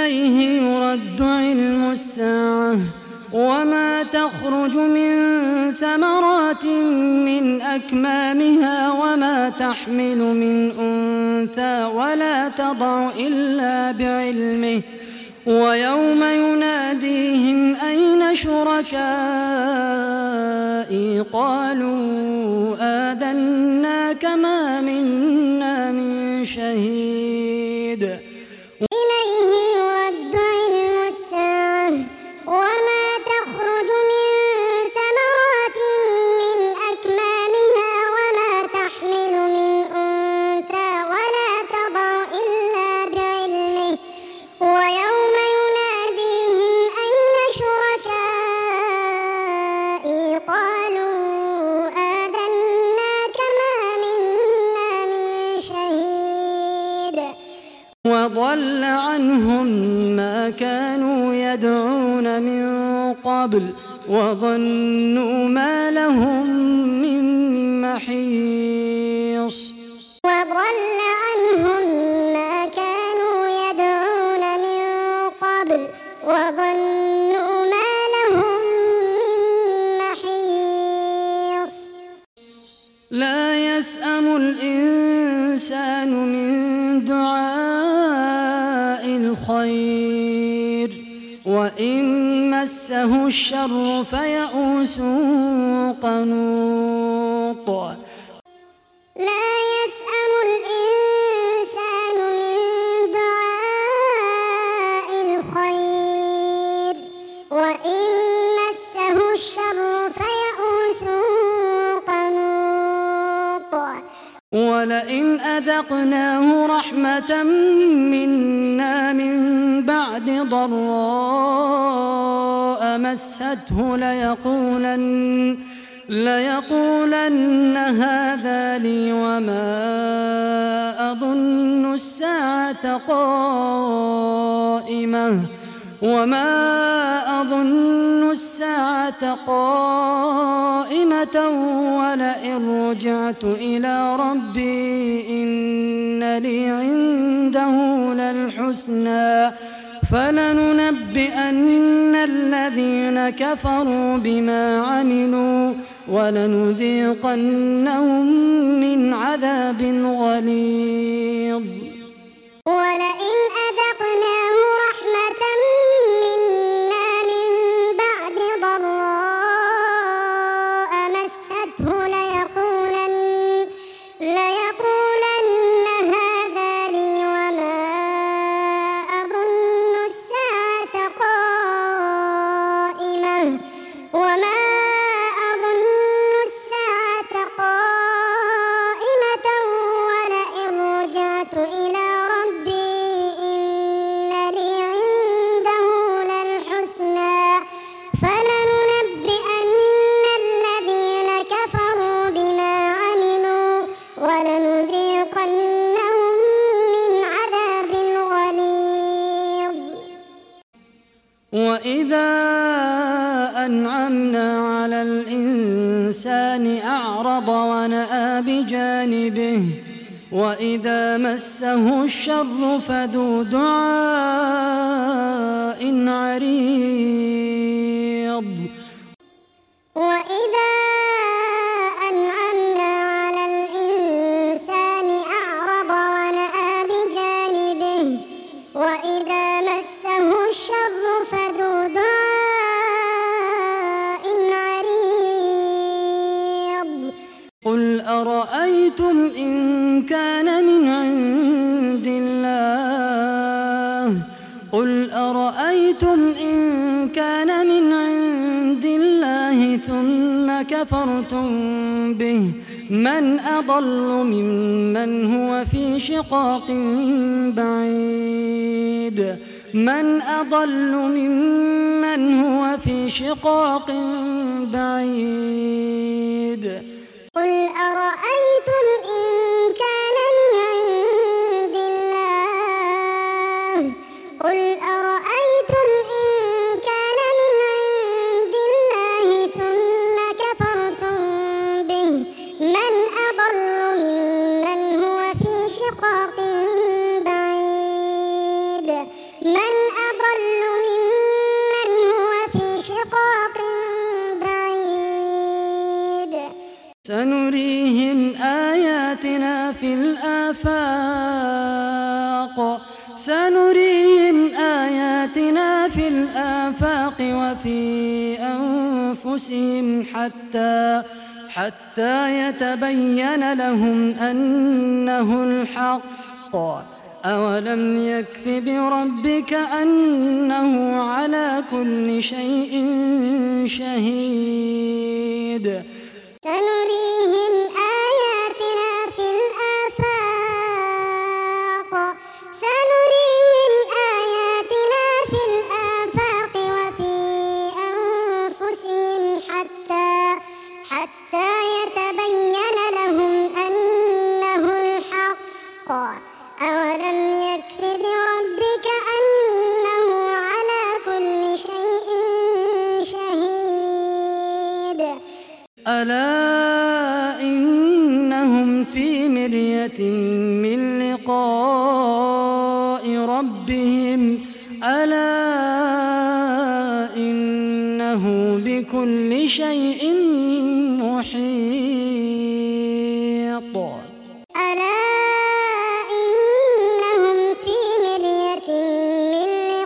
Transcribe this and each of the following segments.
إليه يرد علم الساعة وما تخرج من ثمرات من أكمامها وما تحمل من أنثى ولا تضع إلا بعلمه ويوم يناديهم أين شركائي قالوا آذناك ما منا من شهيد. إليه يرد علم الساعة وما تخرج من ثمرات من أكمامها وما تحمل من أنثى ولا تضع إلا بعلمه ويوم يناديهم أين شركائي قالوا آذناك ما منا من شهيد. وضل عنهم ما كانوا يدعون من قبل وظنوا ما لهم من محيص. وضل عنهم ما كانوا يدعون من قبل وظنوا ما لهم من محيص. لا يسأم الإنسان من دعاء الخير وإن مسه الشر فيئوس قنوط. لا يسأم الإنسان من دعاء الخير وإن مسه الشر فيئوس قنوط. ولئن أذقناه رحمة منا من بعد ضراء مسته ليقولن هذا لي وما أظن الساعة قائمة ولئن رجعت إلى ربي إن لي عنده للحسنى فلننبئن الذين كفروا بما عملوا ولنذيقنهم من عذاب غليظ. ولئن أذقناه رحمة منا من بعد ضراء مسته ليقولن هذا لي وما أظن الساعة قائمة ولئن رجعت إلى ربي إن لي عنده للحسنى فلننبئن الذين كفروا بما عملوا ولنذيقنهم من عذاب غليظ. وإذا أنعمنا على الإنسان أعرض ونأى بجانبه وإذا مسه الشر فذو دعاء عريض. وإذا أنعمنا على الإنسان أعرض ونأى بجانبه وإذا مسه الشر فذو دعاء عريض. قل أرأيتم إن كان من عند الله ثم كفرتم به من أضل ممن هو في شقاق بعيد. قل أرأيتم إن كان من عند الله ثم كفرتم به من أضل ممن هو في شقاق بعيد. أضل ممن هو في شقاق بعيد سنريهم آياتنا في الآفاق وفي أنفسهم حتى يتبين لهم أنه الحق أولم يكف بربك أنه على كل شيء شهيد سنريهم آياتنا في الآفاق وفي أنفسهم حتى يتبين لهم أنه الحق أولم يكف بربك أنه على كل شيء شهيد ألا إنهم في مرية من لقاء ربهم ألا إنه بكل شيء محيط ألا إنهم في مرية من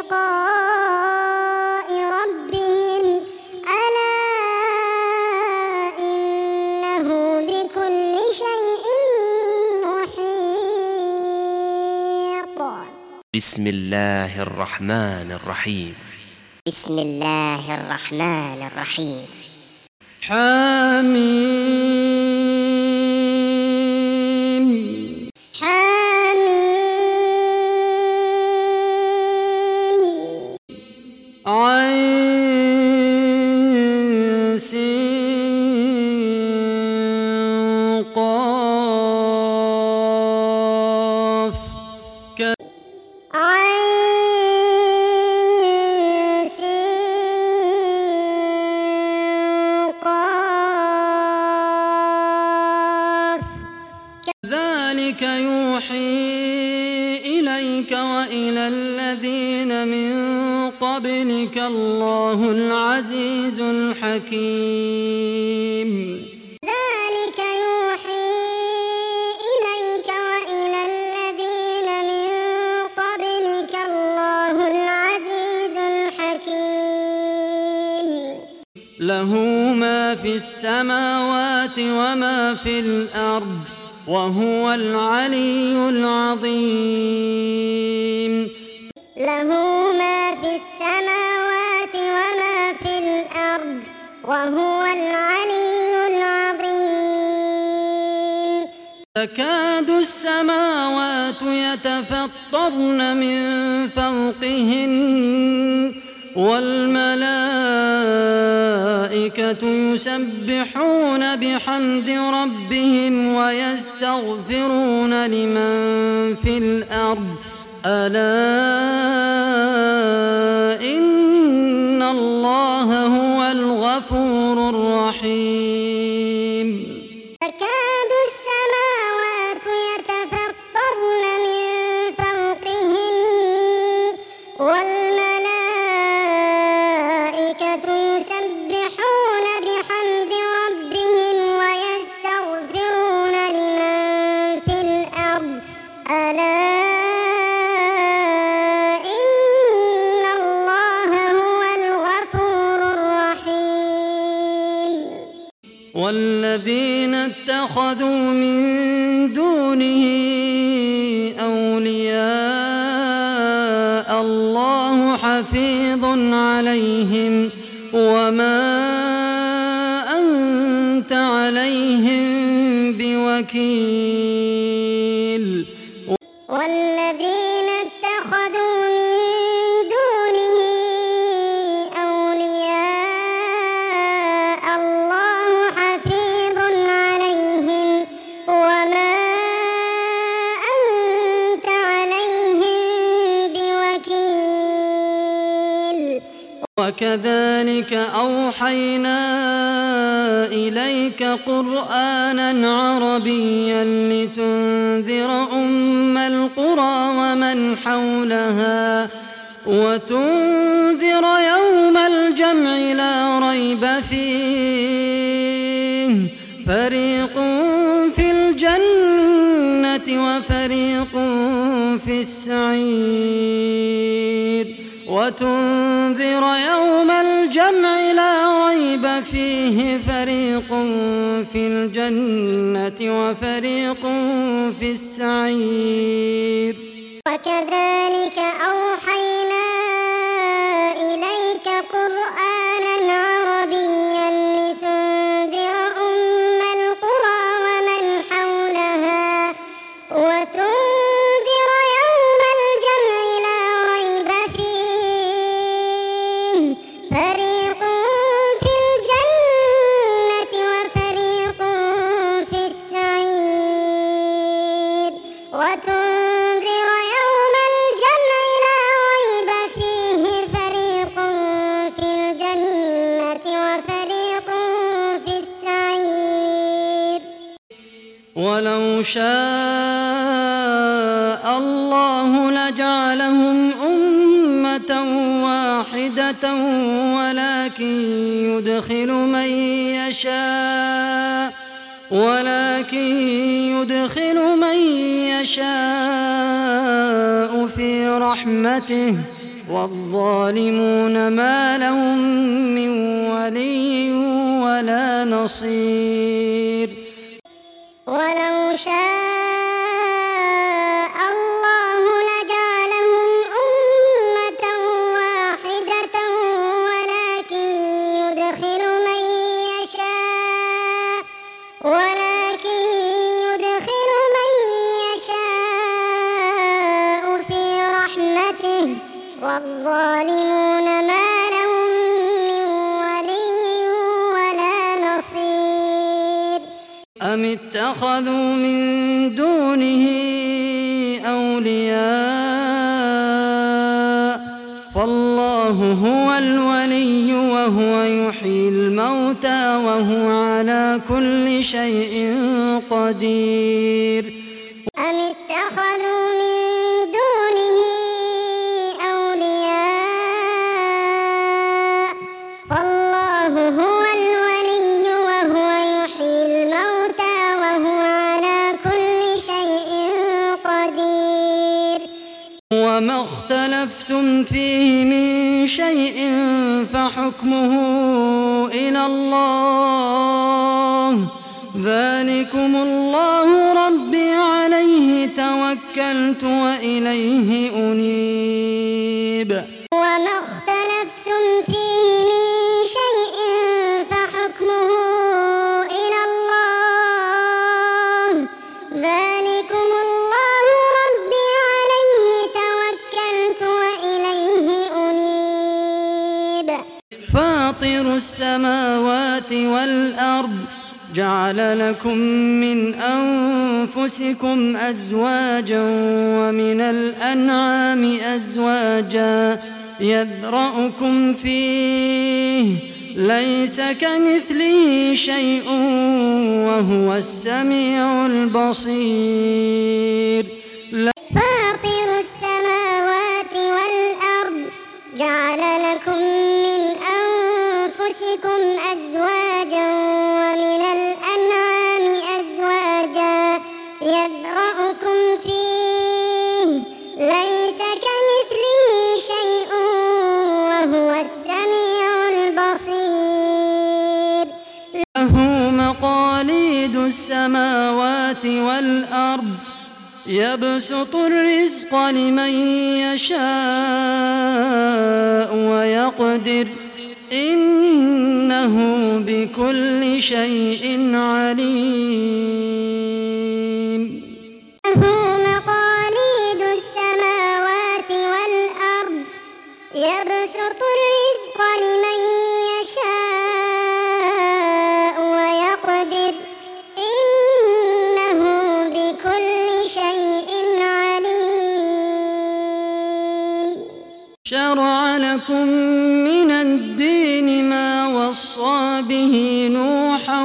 لقاء ربهم ألا إنه بكل شيء محيط بسم الله الرحمن الرحيم. بسم الله الرحمن الرحيم. حميم حميم عين سين قاف عين سين قاف ذلك يوحي إليك وإلى الذين من قبلك الله العزيز الحكيم ذلك يوحي إليك وإلى الذين من قبلك الله العزيز الحكيم له ما في السماوات وما في الأرض وهو العلي العظيم له ما في السماوات وما في الأرض وهو العلي العظيم تكاد السماوات يتفطرن من فوقهن والملائكة يسبحون بحمد ربهم ويستغفرون لمن في الأرض ألا إن الله هو الغفور الرحيم تكاد السماوات يتفطرن من فوقهن والملائكة يسبحون بحمد ربهم ويستغفرون لمن في الأرض ألا إن الله هو الغفور الرحيم والذين اتخذوا من دونه أولياء الله حفيظ عليهم وما أنت عليهم بوكيل والذين اتخذوا من دونه أولياء الله حفيظ عليهم وما أنت عليهم بوكيل وكذلك أوحينا إليك قرآنا عربيا لتنذر أم القرى ومن حولها وتنذر يوم الجمع لا ريب فيه فريق في الجنة وفريق في السعير وتنذر يوم الجمع لا ريب فيه فريق في الجنة وفريق في السعير وكذلك أوحينا إليك قرآنا عربيا لتنذر أم القرى ومن حولها وتنذر يوم الجمع لا ريب فيه فريق في الجنة وفريق في السعير وتنذر يوم الجمع لا ريب فيه فريق في الجنة وفريق في السعير ولو شاء الله لجعلهم أمة واحدة ولكن يدخل من يشاء في رحمته والظالمون ما لهم من ولي ولا نصير ولو شاء الله لجعلهم أمة واحدة ولكن يدخل من يشاء في رحمته والظالمون ما لهم من ولي ولا نصير أم اتخذوا من دونه أولياء فالله هو الولي وهو يحيي الموتى وهو على كل شيء قدير أم اتخذوا من دونه أولياء فالله هو الولي وهو يحيي الموتى وهو على كل شيء قدير وما اختلفتم فيه من شيء فحكمه إلى الله ذلكم الله ربي عليه توكلت وإليه أنيب وما اختلفتم فيه من شيء فحكمه إلى الله ذلكم الله ربي عليه توكلت وإليه أنيب فاطر السماوات والأرض جعل لكم من أنفسكم أزواجا ومن الأنعام أزواجا يذرأكم فيه ليس كمثله شيء وهو السميع البصير فاطر السماوات والأرض جعل لكم من أنفسكم أزواجا ومن الأنعام أزواجا يذرأكم فيه ليس كمثله شيء وهو السميع البصير له مقاليد السماوات والأرض يبسط الرزق لمن يشاء ويقدر إنه بكل شيء عليم له مقاليد السماوات والأرض يبسط الرزق لمن يشاء ويقدر إنه بكل شيء عليم شرع لكم من الدين ما وصى به نوحا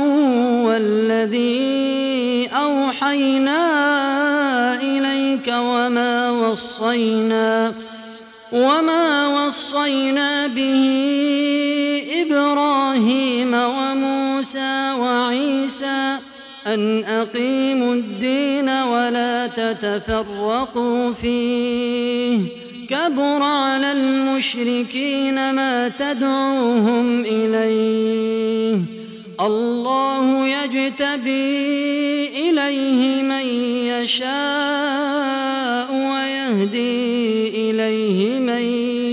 والذي أوحينا إليك وما وصينا به إبراهيم وموسى وعيسى أن أقيموا الدين ولا تتفرقوا فيه كبر على المشركين ما تدعوهم إليه الله يجتبي إليه من يشاء ويهدي إليه من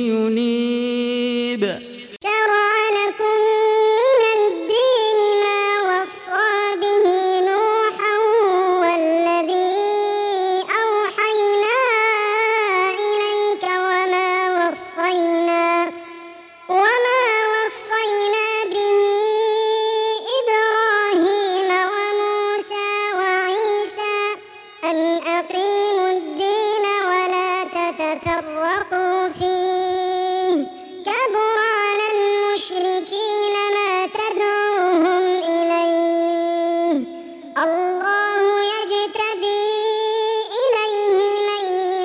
ينيب شرع لكم من الدين ما وصى به نوحا والذي أوحينا إليك وما وصينا به إبراهيم وموسى وعيسى أن أقيموا الدين ولا تتفرقوا فيه كبر على المشركين ما تدعوهم إليه الله يجتبي إليه من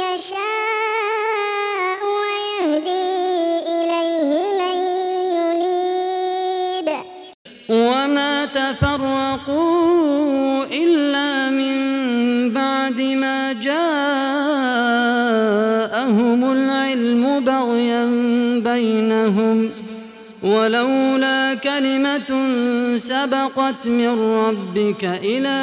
يشاء ويهدي إليه من ينيب وما تفرقوا إلا من بعد ما جاءهم العلم بغيا بينهم ولولا كلمة سبقت من ربك إلى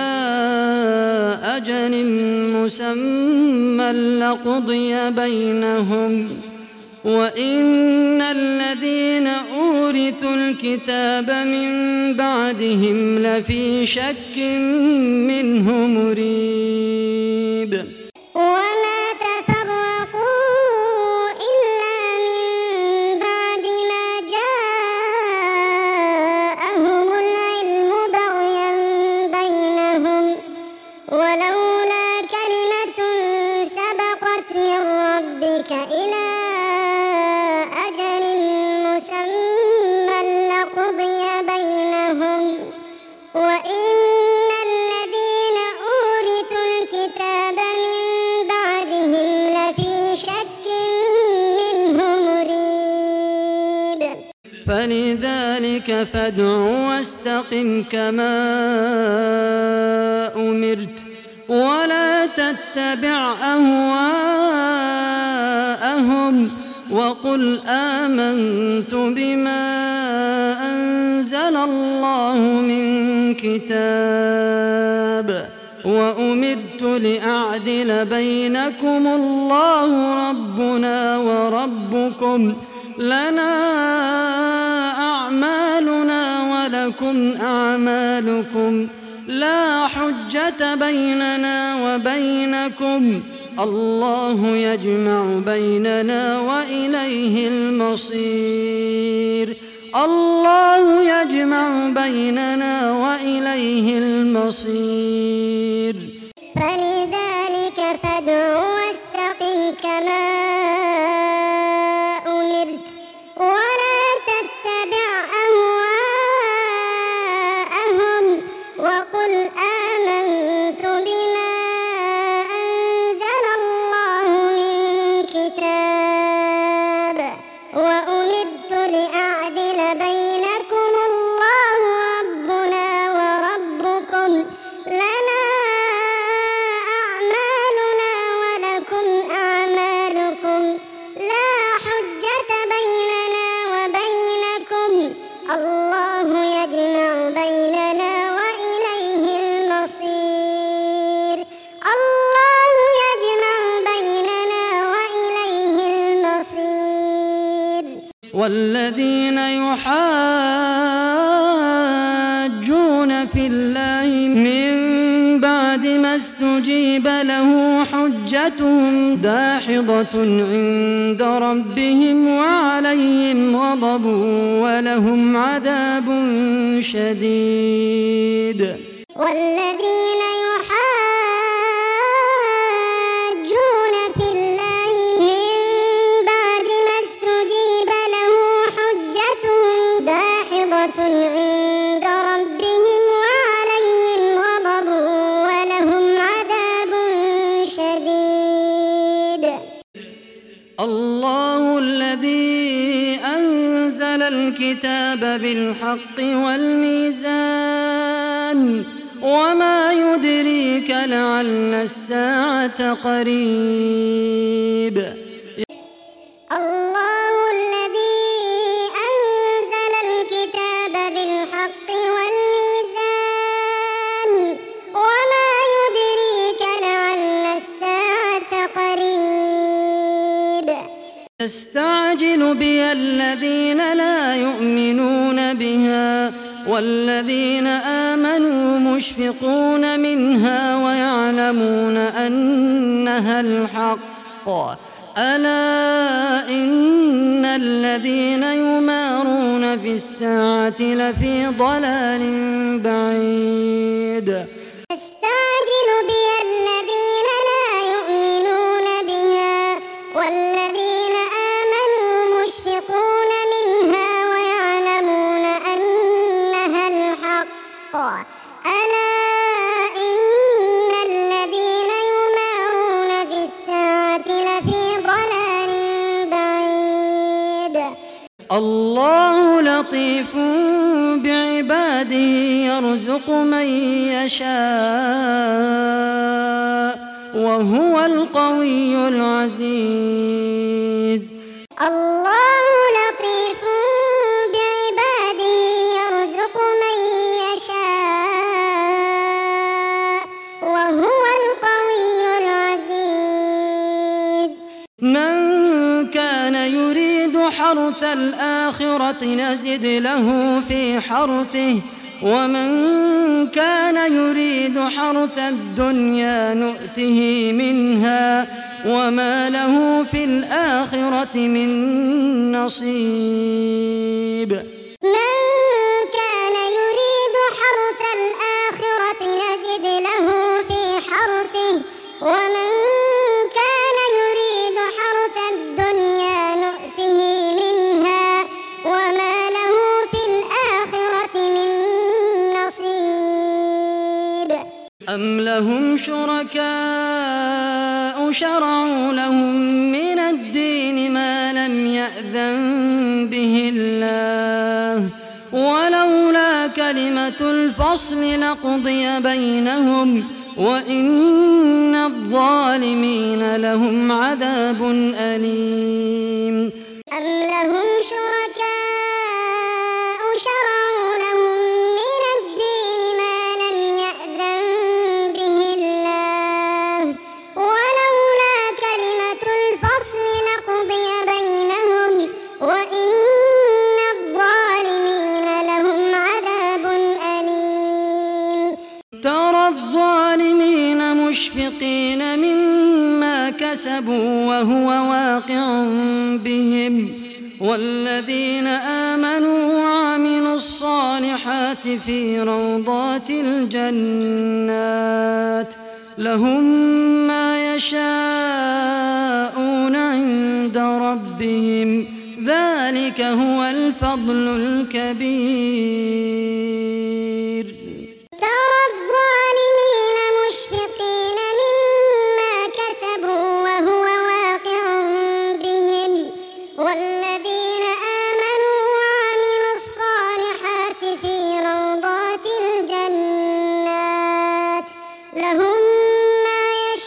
أجل مسمى لقضي بينهم وإن الذين أورثوا الكتاب من بعدهم لفي شك منه مريب وما تفرقوا إلا من بعد ما جاءهم العلم بغيا بينهم ولولا كلمة سبقت من ربك إلى أجل مسمى لقضي بينهم وإن الذين أورثوا الكتاب من بعدهم لفي شك منه مريب فلذلك فادع واستقم كما أمرت ولا تتبع أهواءهم وقل آمنت بما أنزل الله من كتاب وأمرت لأعدل بينكم الله ربنا وربكم لنا أعمالنا ولكم أعمالكم لا حجة بيننا وبينكم الله يجمع بيننا وإليه المصير الله يجمع بيننا وإليه المصير فلذلك فادع واستقم كما أمرت ولا تتبع أهواءهم وقل آمنت بما أنزل الله من كتاب وأمرت لأعدل بينكم الله ربنا وربكم لنا أعمالنا ولكم أعمالكم لا حجة بيننا وبينكم الله يجمع بيننا وإليه المصير الله يجمع بيننا وإليه المصير والذين يحاجون في الله من بعد ما استجيب له حجتهم داحضة عند ربهم وعليهم غضب ولهم عذاب شديد والذين يحاجون في الله من بعد ما استجيب له حجتهم داحضة عند ربهم وعليهم غضب ولهم عذاب شديد الله الذي الكتاب بالحق والميزان وما يدريك لعل الساعة قريب الله الذي أنزل الكتاب بالحق والميزان وما يدريك لعل الساعة قريب يستعجل بها الذين لا يؤمنون بها والذين آمنوا مشفقون منها ويعلمون أنها الحق ألا إن الذين يمارون في الساعة لفي ضلال بعيد يستعجل بها الذين لا يؤمنون بها والذين آمنوا مشفقون منها ويعلمون أنها الحق ألا إن الذين يمارون في الساعة لفي ضلال بعيد الله لطيف بعباده يرزق من يشاء وهو القوي العزيز الله لطيف بعباده يرزق من يشاء وهو القوي العزيز من كان يريد حرث الآخرة نزد له في حرثه ومن كان يريد حرث الدنيا نؤته منها وما له في الآخرة من نصيب من كان يريد حرث الآخرة نزد له في حرثه ومن كان يريد حرث الدنيا نؤته منها وما له في الآخرة من نصيب أم لهم شركاء شرعوا لهم من الدين ما لم يأذن به الله ولولا كلمة الفصل لقضي بينهم وإن الظالمين لهم عذاب أليم أم لهم شركاء شرعوا لهم من الدين ما لم يأذن به الله ولولا كلمة الفصل لقضي بينهم وإن الظالمين لهم عذاب أليم ترى الظالمين مشفقين مما كسبوا وهو واقع بهم والذين آمنوا وعملوا الصالحات في روضات الجنات لهم ما يشاءون عند ربهم ذلك هو الفضل الكبير ترى الظالمين مشفقين مما كسبوا وهو واقع بهم والذين آمنوا وعملوا الصالحات في روضات الجنات لهم ما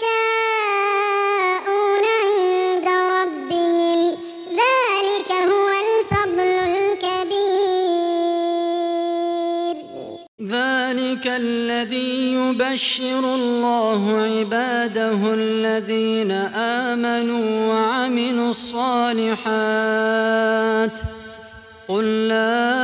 يشاءون عند ربهم ذلك هو الفضل الكبير ذلك الذي يبشر الله عباده الذين آمنوا وعملوا الصالحات قل لا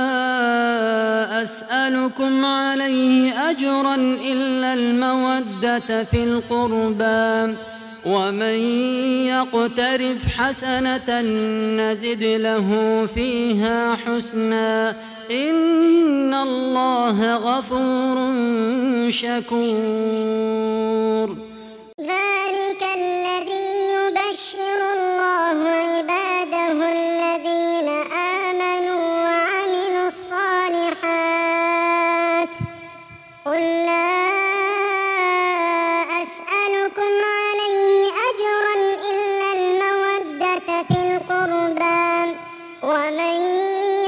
أسألكم عليه أجرا إلا المودة في القربى ومن يقترف حسنة نزد له فيها حسنا إن الله غفور شكور ذلك الذي يبشر الله عباده الذين آمنوا وعملوا الصالحات قل لا أسألكم عليه أجرا إلا المودة في القربى ومن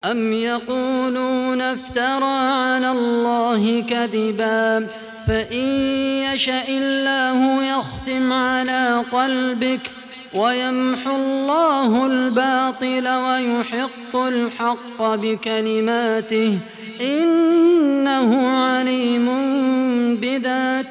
أم يقولون افترى على الله كذبا فإن يشأ الله يختم على قلبك ويمحو الله الباطل ويحق الحق بكلماته إنه عليم بذات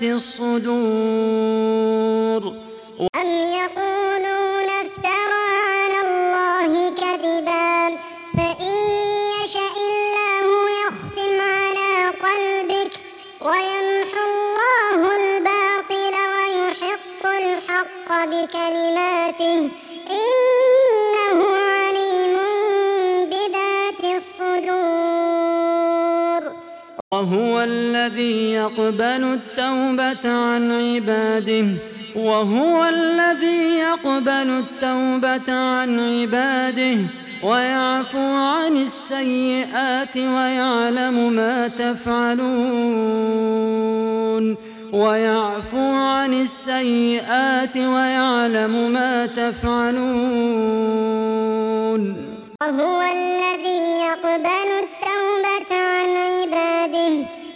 الصدور. أم يقولون افترى على الله كذبا فإن يشأ الله يختم على قلبك ويمحو الله الباطل ويحق الحق بكلماته إنه عليم بذات الصدور. وهو الذي يقبل التوبة عن عباده ويعفو عن السيئات ويعلم ما تفعلون. وهو الذي يقبل التوبة عن عباده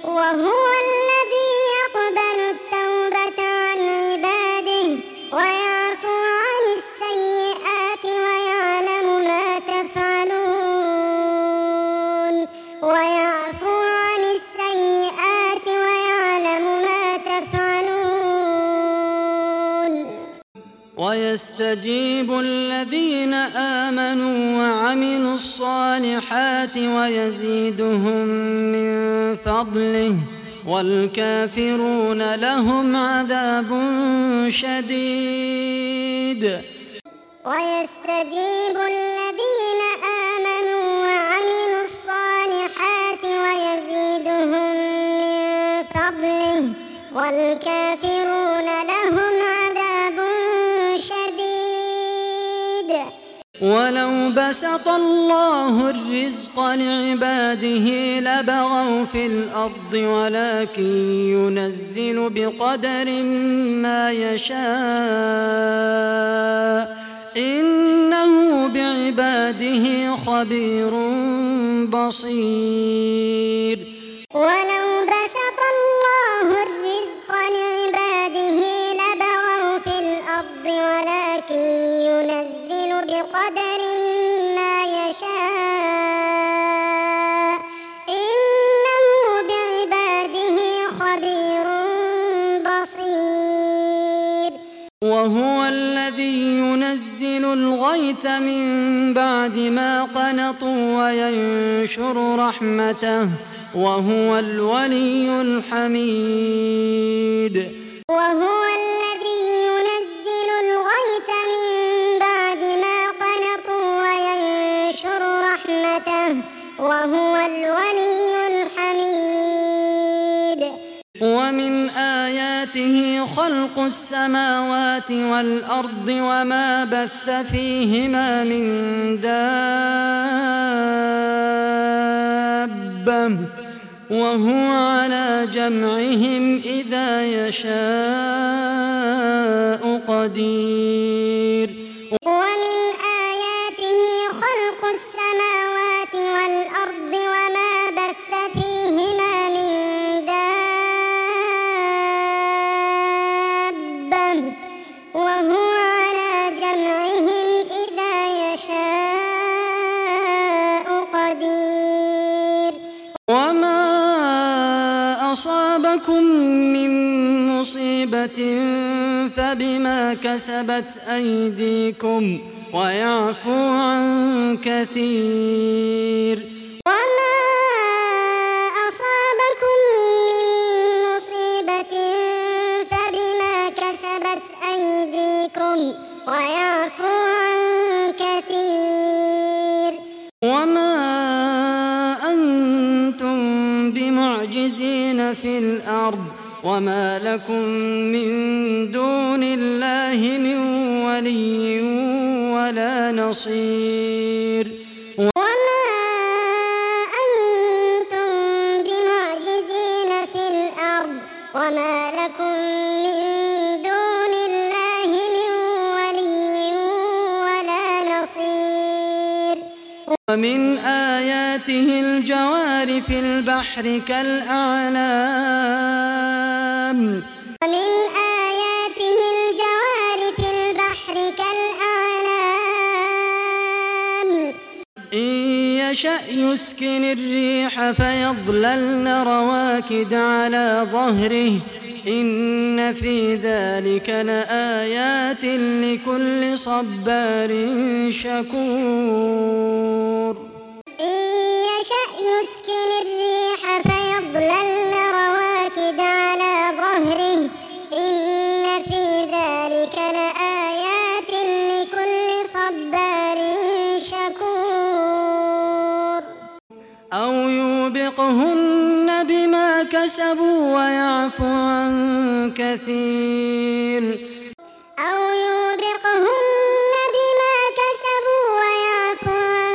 ويعفو عن السيئات ويعلم ما تفعلون. ويستجيب الذين آمنوا وعملوا الصالحات ويزيدهم من فضله والكافرون لهم عذاب شديد. ويستجيب الذين آمنوا وعملوا الصالحات ويزيدهم من فضله والكافرون لهم عذاب شديد. ولو بسط الله الرزق لعباده لبغوا في الأرض ولكن ينزل بقدر ما يشاء إنه بعباده خبير بصير. ولو بسط الله الرزق لعباده لبغوا في الأرض ولكن ينزل بقدر ما يشاء إنه بعباده خبير بصير. وهو الذي ينزل الغيث من بعد ما قنطوا وينشر رحمته وهو الولي الحميد. وهو الذي ينزل الغيث من بعد ما قنطوا وينشر رحمته وهو الولي الحميد. ومن آياته خلق السماوات والأرض وما بث فيهما من دابة وهو على جمعهم إذا يشاء قدير. ومن آياته خلق السماوات والأرض وما بث فيهما من دابة وهو على جمعهم إذا يشاء قدير. وما أصابكم من مصيبة فبما كسبت أيديكم ويعفو عن كثير. وما أصابكم من مصيبة فبما كسبت أيديكم ويعفو عن كثير. وما أنتم بمعجزين في الأرض وما لكم من دون الله من ولي ولا نصير. وما أنتم بمعجزين في الأرض وما لكم من دون الله من ولي ولا نصير. ومن آياته الجوار في البحر كالأعلام ومن آياته الجوار في البحر كالأعلام إن يشأ يسكن الريح فيظللن رواكد على ظهره إن في ذلك لآيات لكل صبار شكور إن يشأ يسكن الريح فيظللن رواكد على ظهره إن في ذلك لآيات لكل صبار شكور أو يوبقهن بما كسبوا ويعفو عن كثير أو يوبقهن بما كسبوا ويعفو عن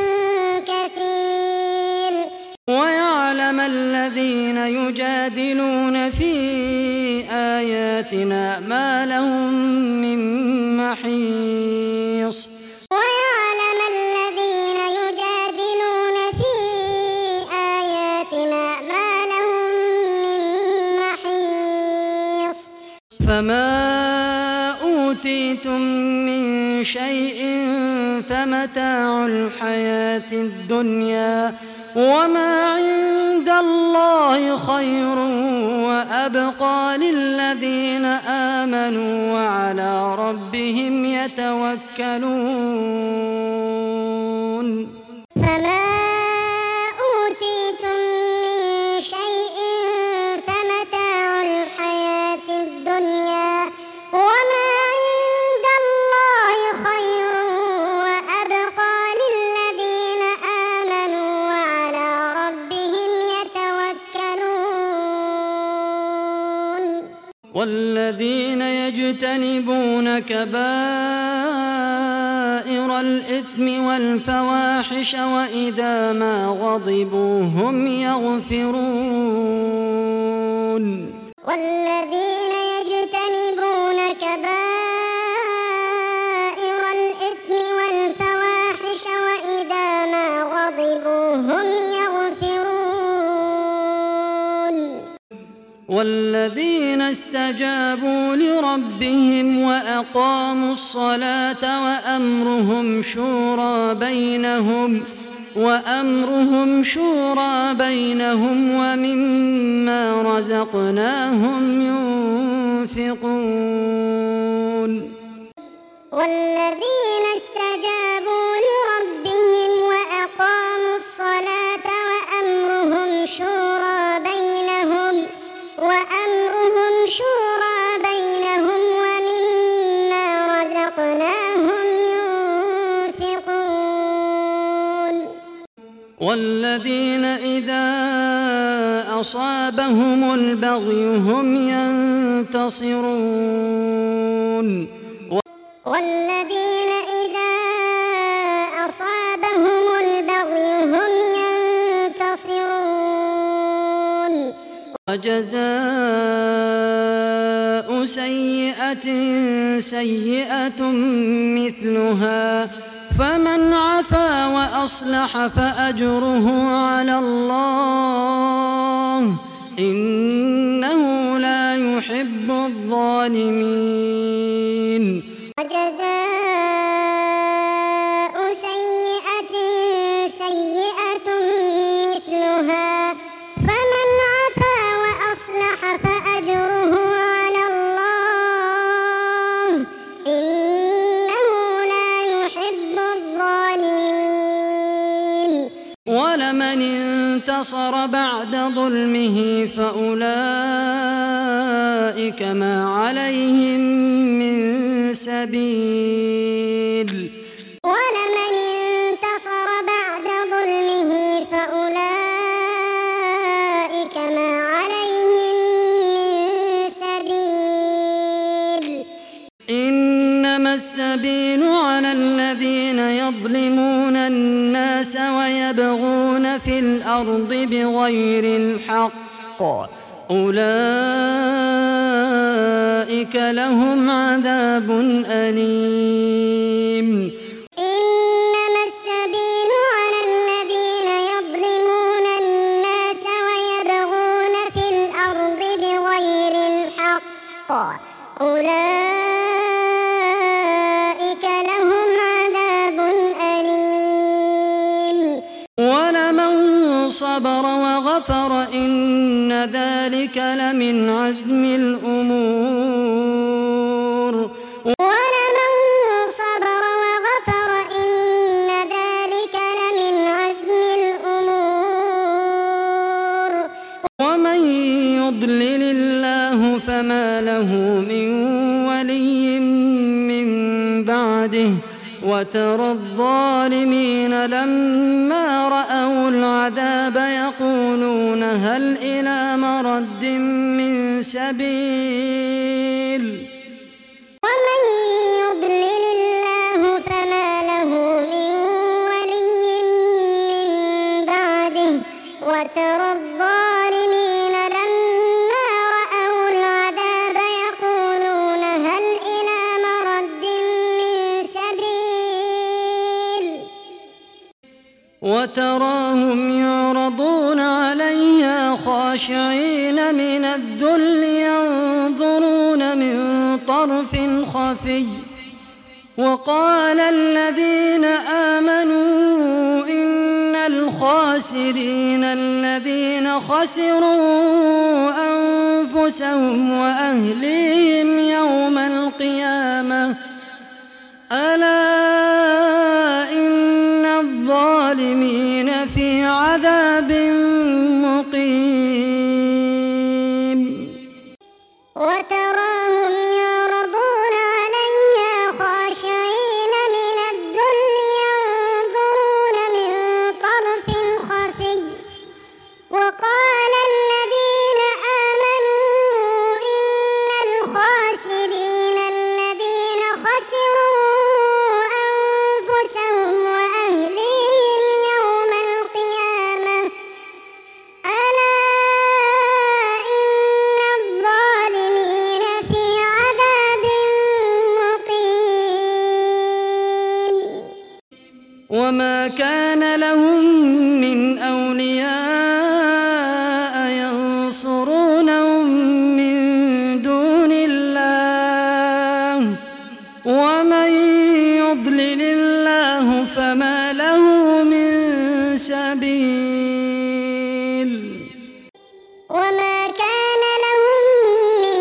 كثير ويعلم الذين يجادلون في آياتنا ما لهم من محيص ويعلم الذين يجادلون في آياتنا ما لهم من محيص فما أوتيتم من شيء فمتاع الحياة الدنيا وما عند الله خير وأبقى للذين آمنوا وعلى ربهم يتوكلون فما أوتيتم من شيء فمتاع الحياة الدنيا وما عند الله خير وأبقى للذين آمنوا وعلى ربهم يتوكلون والذين يجتنبون كبائر الإثم والفواحش وإذا ما غضبوا هم يغفرون والذين يجتنبون كبائر الإثم والفواحش وإذا ما غضبوا هم يغفرون والذين استجابوا لربهم وأقاموا الصلاة وأمرهم شورى بينهم ومما رزقناهم ينفقون والذين استجابوا لربهم وأقاموا الصلاة وأمرهم شورى بينهم ومما رزقناهم ينفقون والذين إذا أصابهم البغي هم ينتصرون والذين إذا أصابهم البغي هم ينتصرون وجزاء سيئة سيئة مثلها فمن عفا وأصلح فأجره على الله إنه لا يحب الظالمين وجزاء سيئة سيئة مثلها فمن عفا وأصلح فأجره على الله إنه لا يحب الظالمين ولمن انتصر بعد ظلمه فأولئك ما عليهم من سبيل ولمن انتصر بعد ظلمه فأولئك ما عليهم من سبيل إنما السبيل على الذين يظلمون الناس ويبغون في الأرض بغير الحق أولئك لهم عذاب أليم إنما السبيل على الذين صبر وغفر إن ذلك لمن عزم الأمور ولمن صبر وغفر إن ذلك لمن عزم الأمور ومن يضلل الله فما له من ولي من بعده وترى الظالمين لما رأوا العذاب يقولون هل إلى مرد من سبيل ومن يضلل الله فما له من ولي من بعده وترى الظالمين لما رأوا العذاب يقولون هل إلى مرد من سبيل وتراهم يعرضون عليها خاشعين من الذل ينظرون من طرف خفي وقال الذين آمنوا إن الخاسرين الذين خسروا أنفسهم وأهليهم يوم القيامة ألا إن الظالمين في عذاب مقيم وتراهم يعرضون عليها خاشعين من الذل ينظرون من طرف خفي وقال الذين آمنوا إن الخاسرين الذين خسروا أنفسهم وأهليهم يوم القيامة ألا إن الظالمين في عذاب مقيم وما كان لهم من أولياء ينصرونهم من دون الله ومن يضلل الله فما له من سبيل وما كان لهم من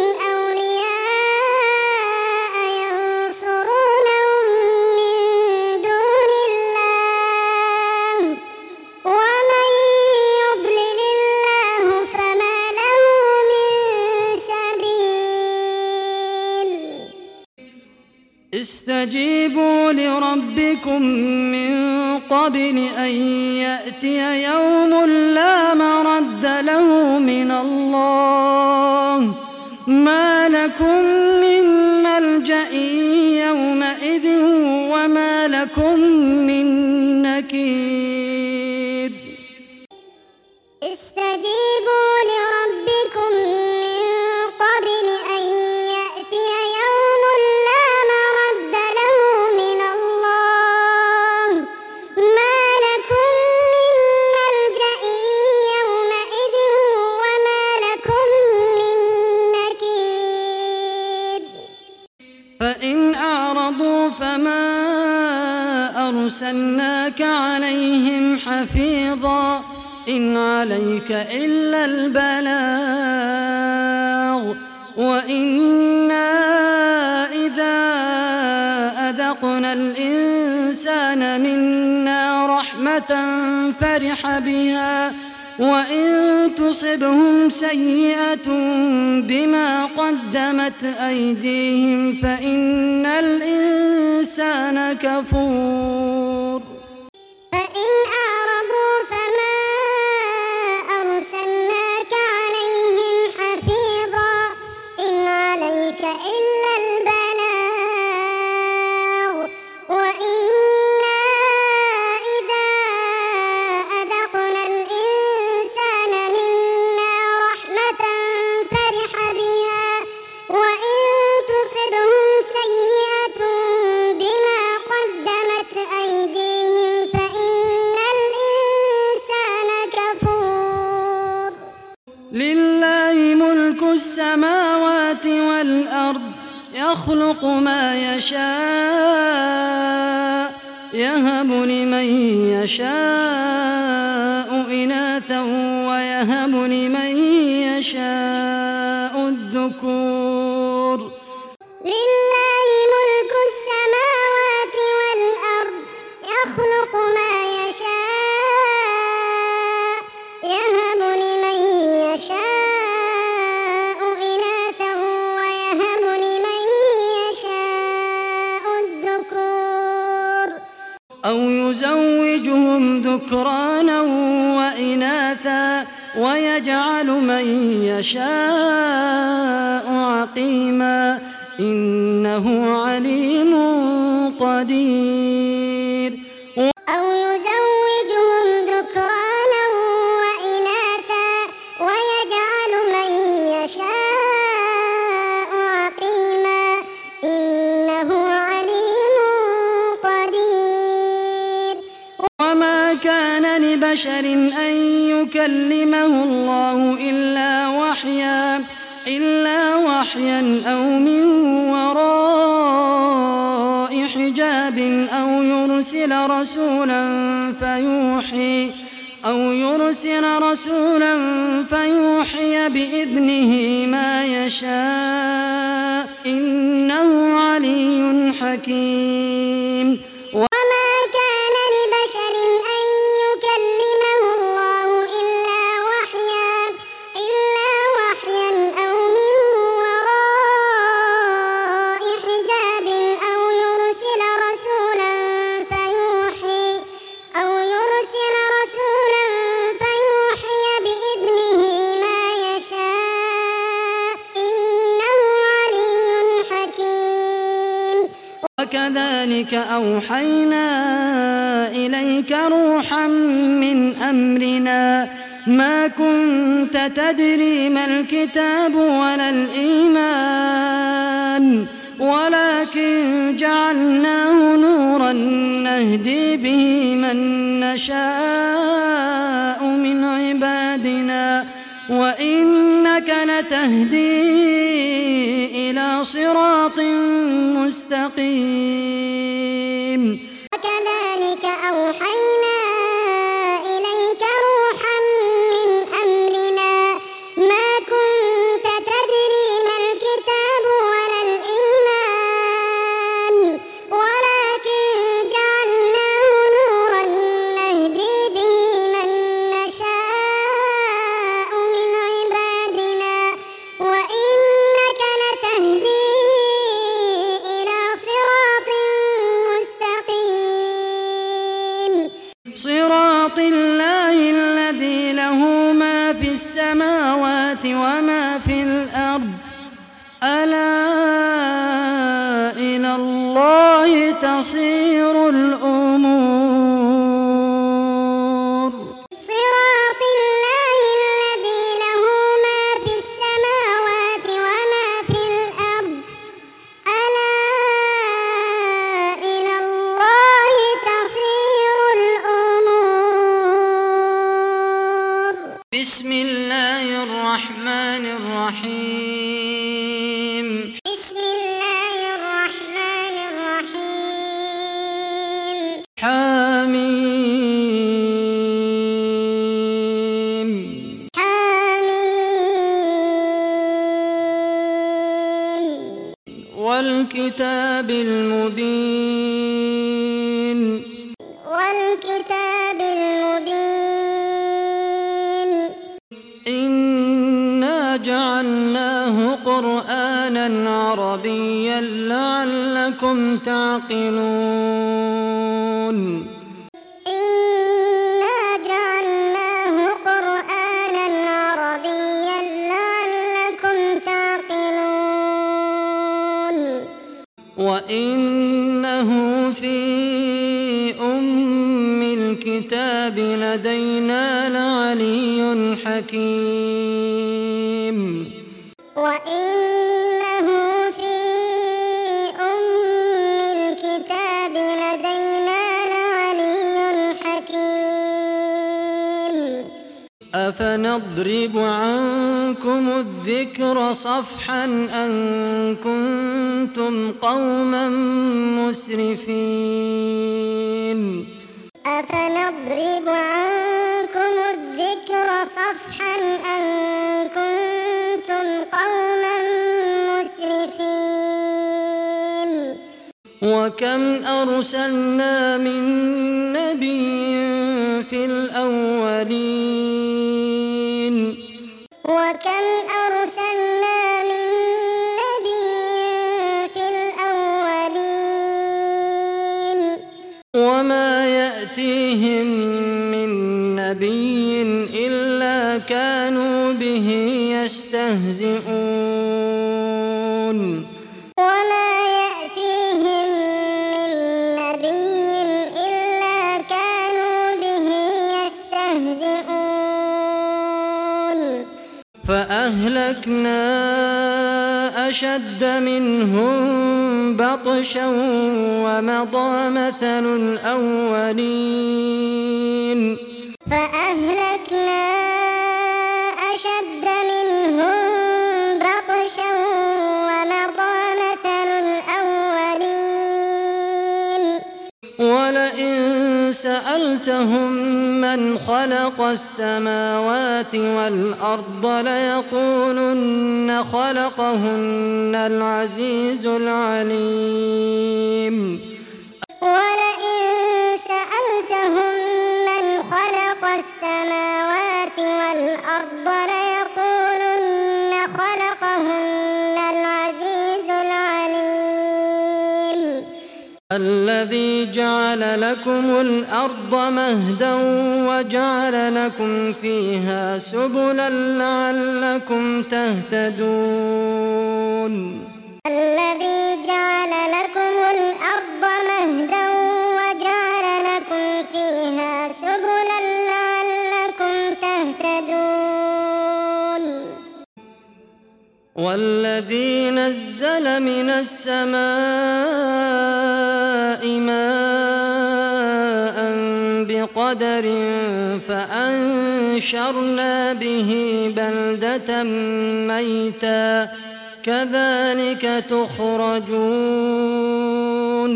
أولياء ينصرونهم من دون الله ومن يضلل الله فما له من سبيل استجيبوا لربكم من قبل أن يأتي يوم لا مرد له من الله ما لكم من ملجأ يومئذ وما لكم من نكير استجيبوا لربكم من قبل أن يأتي يوم لا مرد له من الله ما لكم من ملجأ يومئذ وما لكم من نكير فإن أعرضوا فما أرسلناك عليهم حفيظا إن عليك إلا البلاغ وإنا إذا أذقنا الإنسان منا رحمة فرح بها وإن تصبهم سيئة بما قدمت أيديهم فإن الإنسان كفور فإن أعرضوا فما أرسلناك عليهم حفيظا إن عليك إلا البلاغ وإنا إذا أذقنا الإنسان منا رحمة فرح بها وإن تصبهم سيئة بما قدمت أيديهم فإن الإنسان كفور لله ملك السماوات والأرض يخلق ما يشاء يهب لمن يشاء إناثا ويهب لمن يشاء الذكور. لله ملك السماوات والأرض يخلق ما يشاء يهب لمن يشاء إناثا ويهب لمن يشاء الذكور أو يزوجهم ذكرانا وإناثا ويجعل من يشاء عقيما إنه عليم قدير. أو يزوجهم ذكرانا وإناثا ويجعل من يشاء عقيما إنه عليم قدير. وما كان لبشر أن يكلمه الله إلا وحيا أو من وراء حجاب أو يرسل رسولا فيوحي بإذنه ما يشاء إنه علي حكيم. وما كان لبشر أن يكلمه الله إلا وحيا أو من وراء حجاب أو يرسل رسولا فيوحي بإذنه ما يشاء إنه علي حكيم. وكذلك أوحينا إليك روحا من أمرنا ما كنت تدري ما الكتاب ولا الإيمان ولكن جعلناه نورا نهدي به من نشاء من عبادنا وإنك لتهدي إلى صراط مستقيم. وكذلك أوحينا إليك روحا من أمرنا ما كنت تدري ما الكتاب ولا الإيمان ولكن جعلناه نورا نهدي به من نشاء من عبادنا وإنك لتهدي إلى صراط مستقيم. صراط الله الذي له ما في السماوات وما في الأرض ألا إلى الله تصير الأمور. صراط الله الذي له ما في السماوات وما في الأرض ألا إلى الله تصير الأمور. بسم الله الرحمن الرحيم. بسم الله الرحمن الرحيم. حميم. حميم. والكتاب المبين. والكتاب المبين. إنا جعلناه قرآنا عربيا لعلكم تعقلون. إنا جعلناه قرآنا عربيا لعلكم تعقلون. وإنه في أم الكتاب لدينا لعلي حكيم. وإنه في أم الكتاب لدينا لعلي حكيم. أفنضرب عنكم الذكر صفحا أن كنتم قوما مسرفين. أفنضرب عنكم الذكر صفحا صفحا أن كنتم قوما مسرفين وكم أرسلنا من نبي في الأولين وكم أرسلنا من نبي في الأولين وما يأتيهم من نبي إلا كانوا به يستهزئون وما يأتيهم من نبي إلا كانوا به يستهزئون فأهلكنا أشد منهم بطشا ومضى مثل الأولين فأهلكنا أشد منهم بطشا ومضى مثل الأولين ولئن سألتهم من خلق السماوات والأرض ليقولن خلقهن العزيز العليم ولئن سألتهم من خلق السماوات والأرض ليقولن خلقهن العزيز العليم الذي جعل لكم الأرض مهدا وجعل لكم فيها سبلا لعلكم تهتدون الذي جعل لكم الأرض مهدا وجعل لكم فيها سبلا لعلكم تهتدون والذي نزل من السماء ماء بقدر فأنشرنا به بلدة ميتا كذلك تخرجون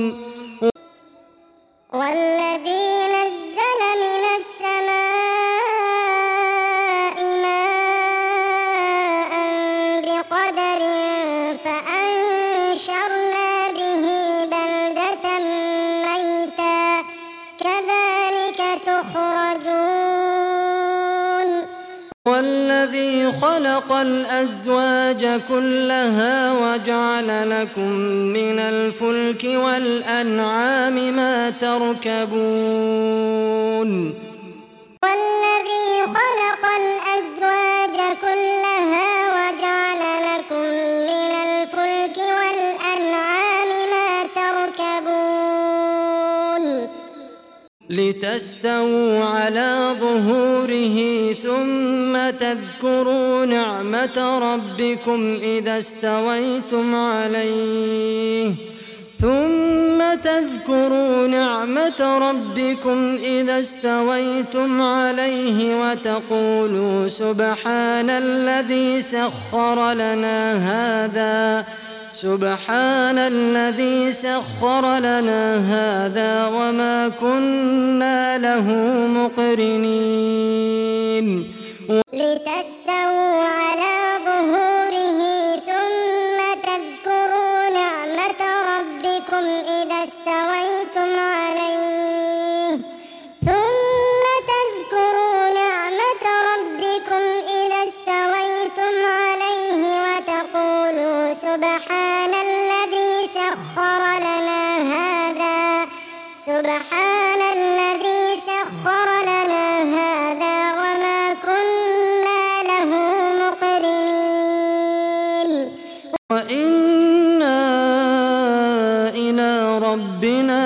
والذي نزل من السماء ماء بقدر فأنشرنا به بلدة ميتا كذلك تخرجون والذي خلق الأزواج كلها وجعل لكم من الفلك والأنعام ما تركبون والذي خلق الأزواج كلها وجعل لكم من الفلك والأنعام ما تركبون لتستووا على ظهوره ثم تذكروا نعمة ربكم إذا استويتم عليه وتقولوا سبحان الذي سخر لنا هذا وما كنا له مقرنين لتستووا على ظهوره ثم تذكروا نعمة ربكم إذا استويتم عليه وتقولوا سبحان الذي سخر لنا هذا وما كنا له مقرنين وإنا إلى ربنا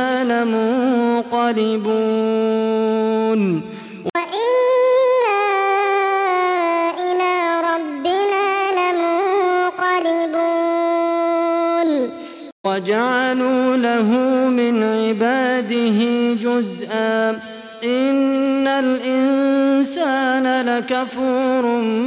لمنقلبون وجعلوا له من عباده جزءا إن الإنسان لكفور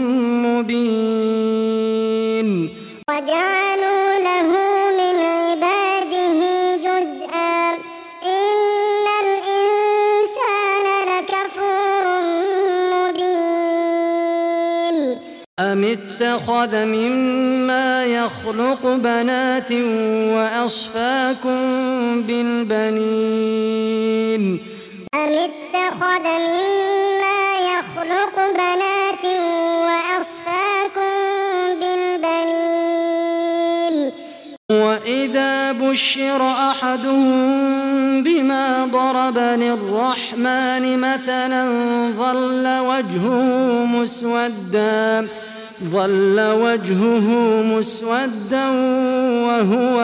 مبين وجعلوا له من عباده جزءا إن الإنسان لكفور مبين أم اتخذ مما يخلق بنات وأصفاكم بالبنين أم اتخذ مما يخلق بنات وأصفاكم بالبنين وإذا بشر أحدهم بما ضرب للرحمن مثلا ظل وجهه مسودا وهو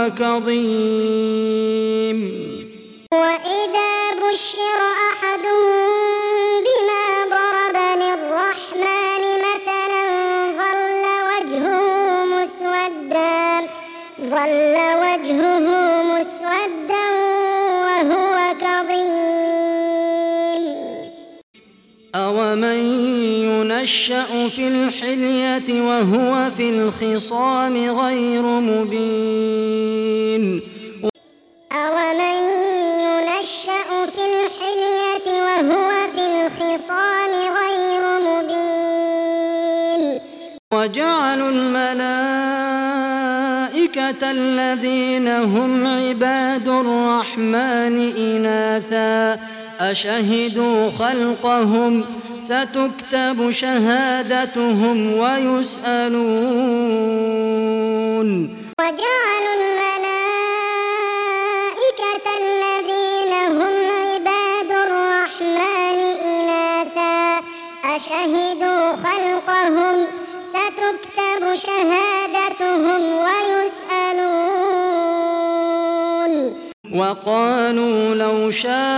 كظيم وإذا بشر أحدهم بما ضرب للرحمن مثلا ظل وجهه مسودا وهو كظيم أومن ينشأ في الحلية وهو في الخصام غير مبين أومن ينشأ في الحلية وهو في الخصام غير مبين وجعلوا الملائكة الذين هم عباد الرحمن إناثا أشهدوا خلقهم ستكتب شهادتهم ويسألون وجعلوا الملائكة الذين هم عباد الرحمن إناثا أشهدوا خلقهم ستكتب شهادتهم ويسألون وقالوا لو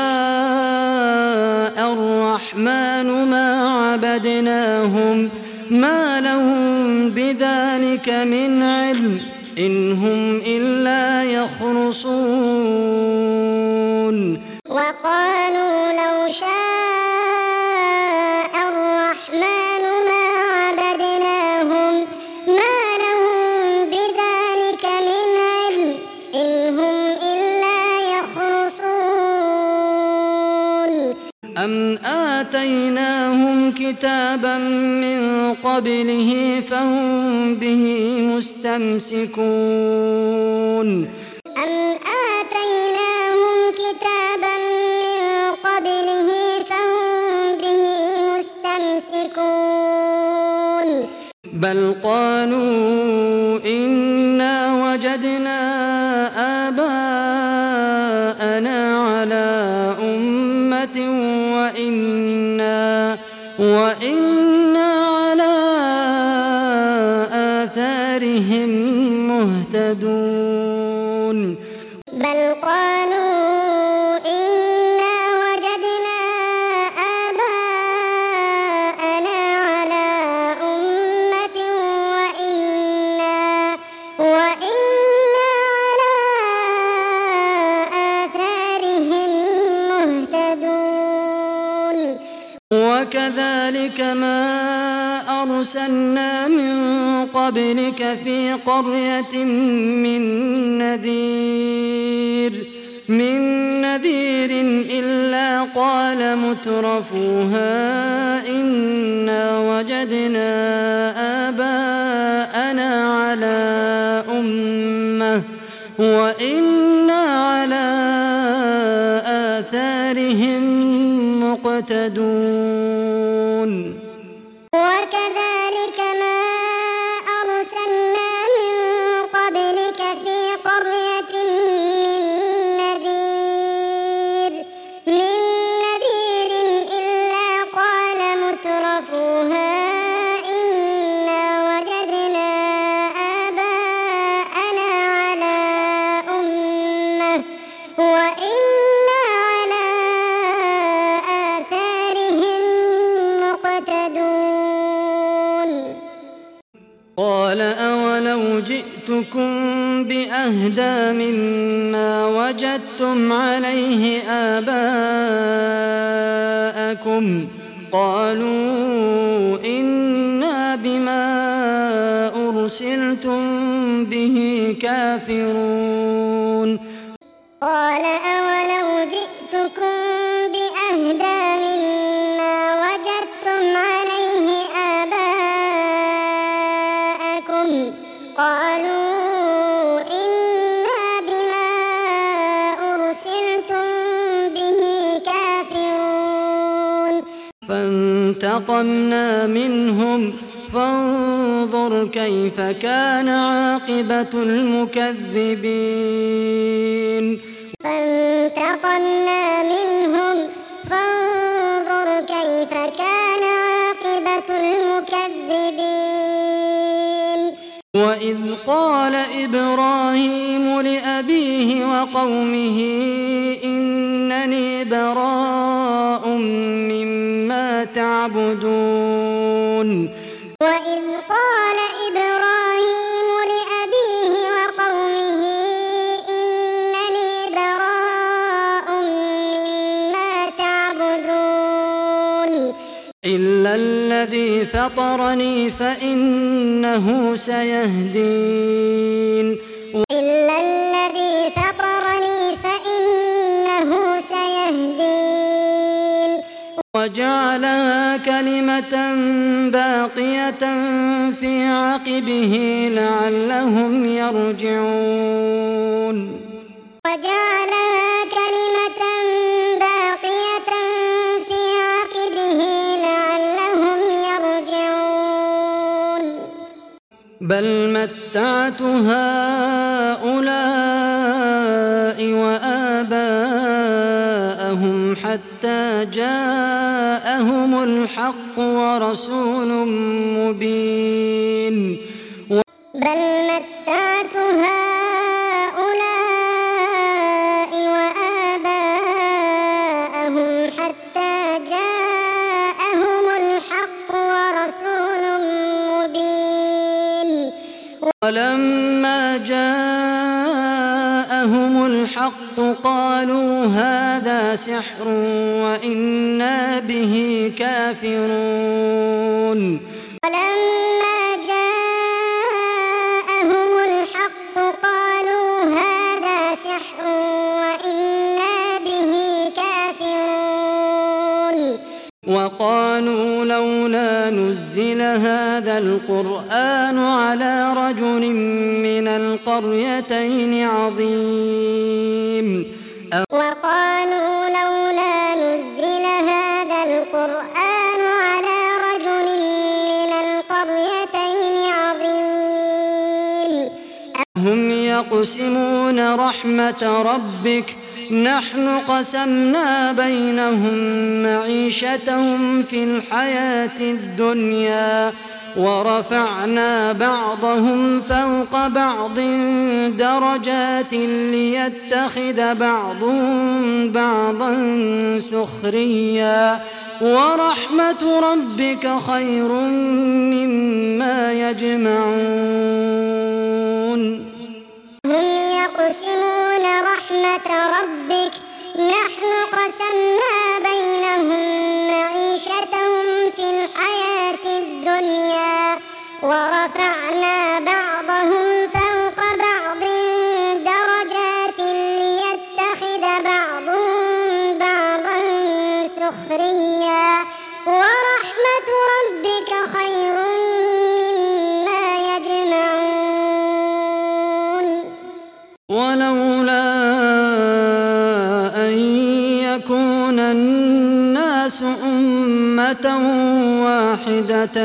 شاء الرحمن ما عبدناهم ما لهم بذلك من علم إن هم إلا يخرصون وقالوا لو شاء الرحمن ما عبدناهم ما لهم بذلك من علم إن هم إلا يخرصون أم آتيناهم كتابا من قبله فهم به مستمسكون أم آتيناهم كتابا من قبله فهم به مستمسكون بل قالوا إنا وجدنا آباءنا على أمة وإنا على آثارهم مهتدون بل قالوا إنا وجدنا آباءنا على أمة وإنا على آثارهم مهتدون وكذلك ما أرسلنا من قبلك في قرية من نذير إلا قال مترفوها إنا وجدنا آباءنا على أمة وإنا على آثارهم مقتدون وكذلك ما أرسلنا من قبلك في قرية من نذير إلا قال مترفوها إنا وجدنا آباءنا على أمة وإنا على آثارهم مقتدون قال أولو جئتكم بأهدى مما وجدتم عليه آباءكم قالوا إنا بما أرسلتم به كافرون قال أولو جئتكم بأهدى مما وجدتم عليه آباءكم فانتقمنا منهم فانظر كيف كان عاقبة المكذبين فانتقمنا منهم فانظر كيف كان عاقبة المكذبين وإذ قال إبراهيم لأبيه وقومه إنني براء مما تعبدون وإذ قال إبراهيم لأبيه وقومه إنني براء مما تعبدون إلا الذي فطرني فإنه سيهدين إلا الذي فطرني فإنه سيهدين وجعلها كلمة باقية في عقبه لعلهم يرجعون وجعلها كلمة باقية في عقبه لعلهم يرجعون بل متعت هؤلاء وآباءهم حتى جاءهم الحق ورسول مبين بل متعت هؤلاء وآباءهم حتى جاءهم الحق ورسول مبين ولما جاءهم الحق قالوا هذا سحر وإنا به كافرون ولما جاءهم الحق قالوا هذا سحر وإنا به كافرون وقالوا لولا نزل هذا القرآن على رجل من القريتين عظيم وقالوا لولا نزل هذا القرآن على رجل من القريتين عظيم هم يقسمون رحمة ربك نحن قسمنا بينهم معيشتهم في الحياة الدنيا ورفعنا بعضهم فوق بعض درجات ليتخذ بعضهم بعضا سخريا ورحمة ربك خير مما يجمعون هم يقسمون رحمة ربك نحن قسمنا بينهم معيشتهم في الحياة الدنيا ورفعنا بعضهم فوق بعض درجات ليتخذ بعضهم بعضا سخريا ورحمة ربك خير مما يجمعون ولولا أن يكون الناس أمة واحدة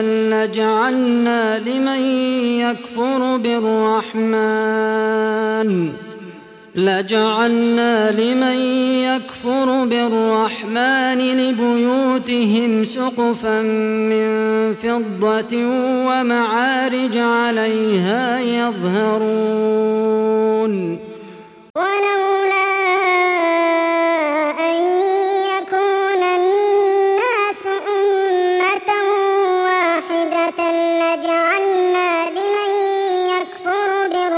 لجعلنا لمن يكفر بالرحمن لبيوتهم سقفا من فضة ومعارج عليها يظهرون ولولا أن يكون الناس أمة واحدة لجعلنا لمن يكفر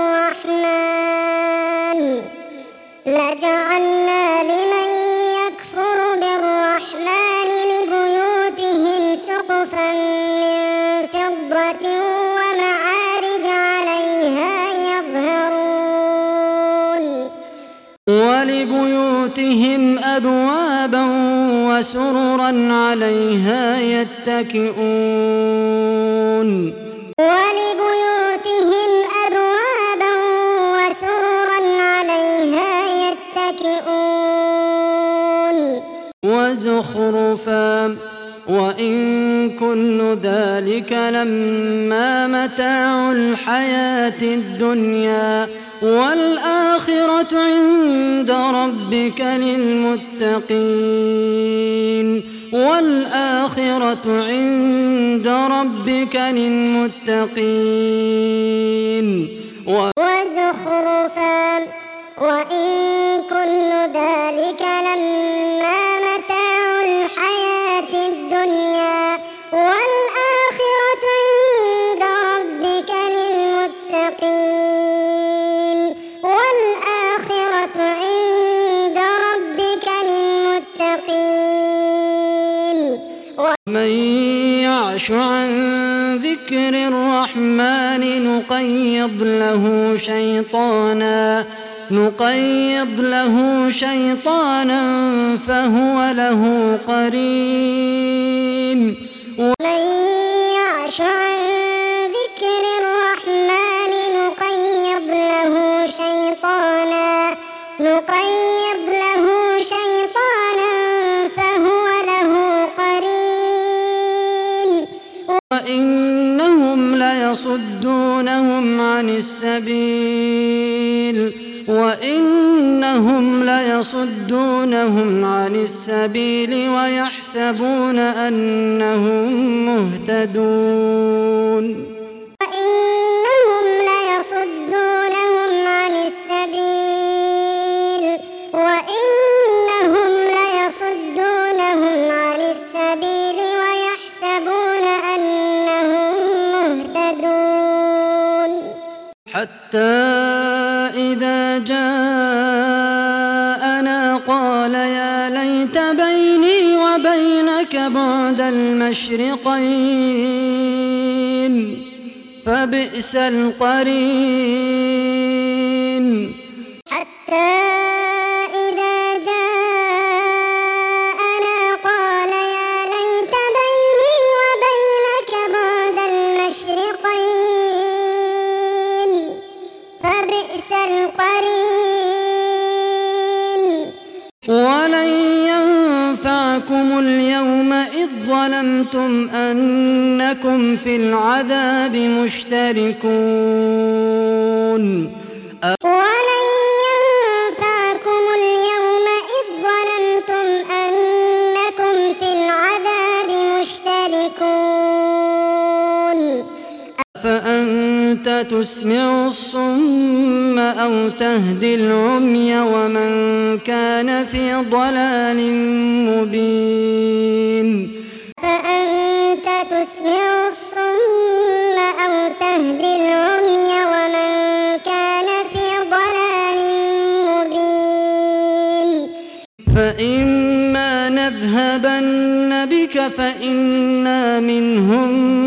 بالرحمن لبيوتهم سقفا من فضة ومعارج عليها يظهرون ولبيوتهم أبوابا وسررا عليها يتكئون ولبيوتهم أبوابا وسررا عليها يتكئون وزخرفا وإن لما متاع الحياة الدنيا والآخرة عند ربك للمتقين والآخرة عند ربك للمتقين وزخرفا وإن كل ذلك لما متاع الحياة الدنيا والآخرة عند ربك للمتقين والآخرة عند ربك للمتقين ومن يعش عن ذكر الرحمن نقيض له شيطانا فهو له قرين ومن يعش عن ذكر الرحمن نقيض له شيطانا فهو له قرين وإنهم ليصدونهم عن السبيل ويحسبون أنهم مهتدون وإنهم ليصدونهم عن السبيل ويحسبون أنهم مهتدون حتى إذا جاءنا قال يا ليت بيني وبينك بعد المشرقين فبئس القرين حتى إذا جاءنا قال يا ليت بيني وبينك بعد المشرقين فبئس القرين ولن ينفعكم اليوم إذ ظلمتم أنكم في العذاب مشتركون ولن ينفعكم اليوم إذ ظلمتم أنكم في العذاب مشتركون فأنت تسمع الصم أو تهدي العمي ومن كان في ضلال مبين فأنت تسمع الصم أو تهدي العمي ومن كان في ضلال مبين فإما نذهبن بك فإنا منهم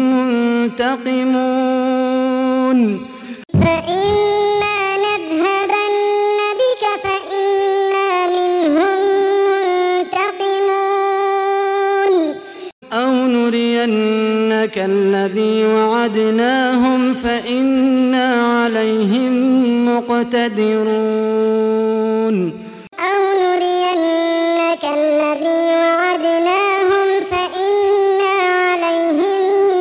منتقمون فإما نذهبن بك فإنا منهم منتقمون أو نرينك الذي وعدناهم فإنا عليهم مقتدرون أو نرينك الذي وعدناهم فإنا عليهم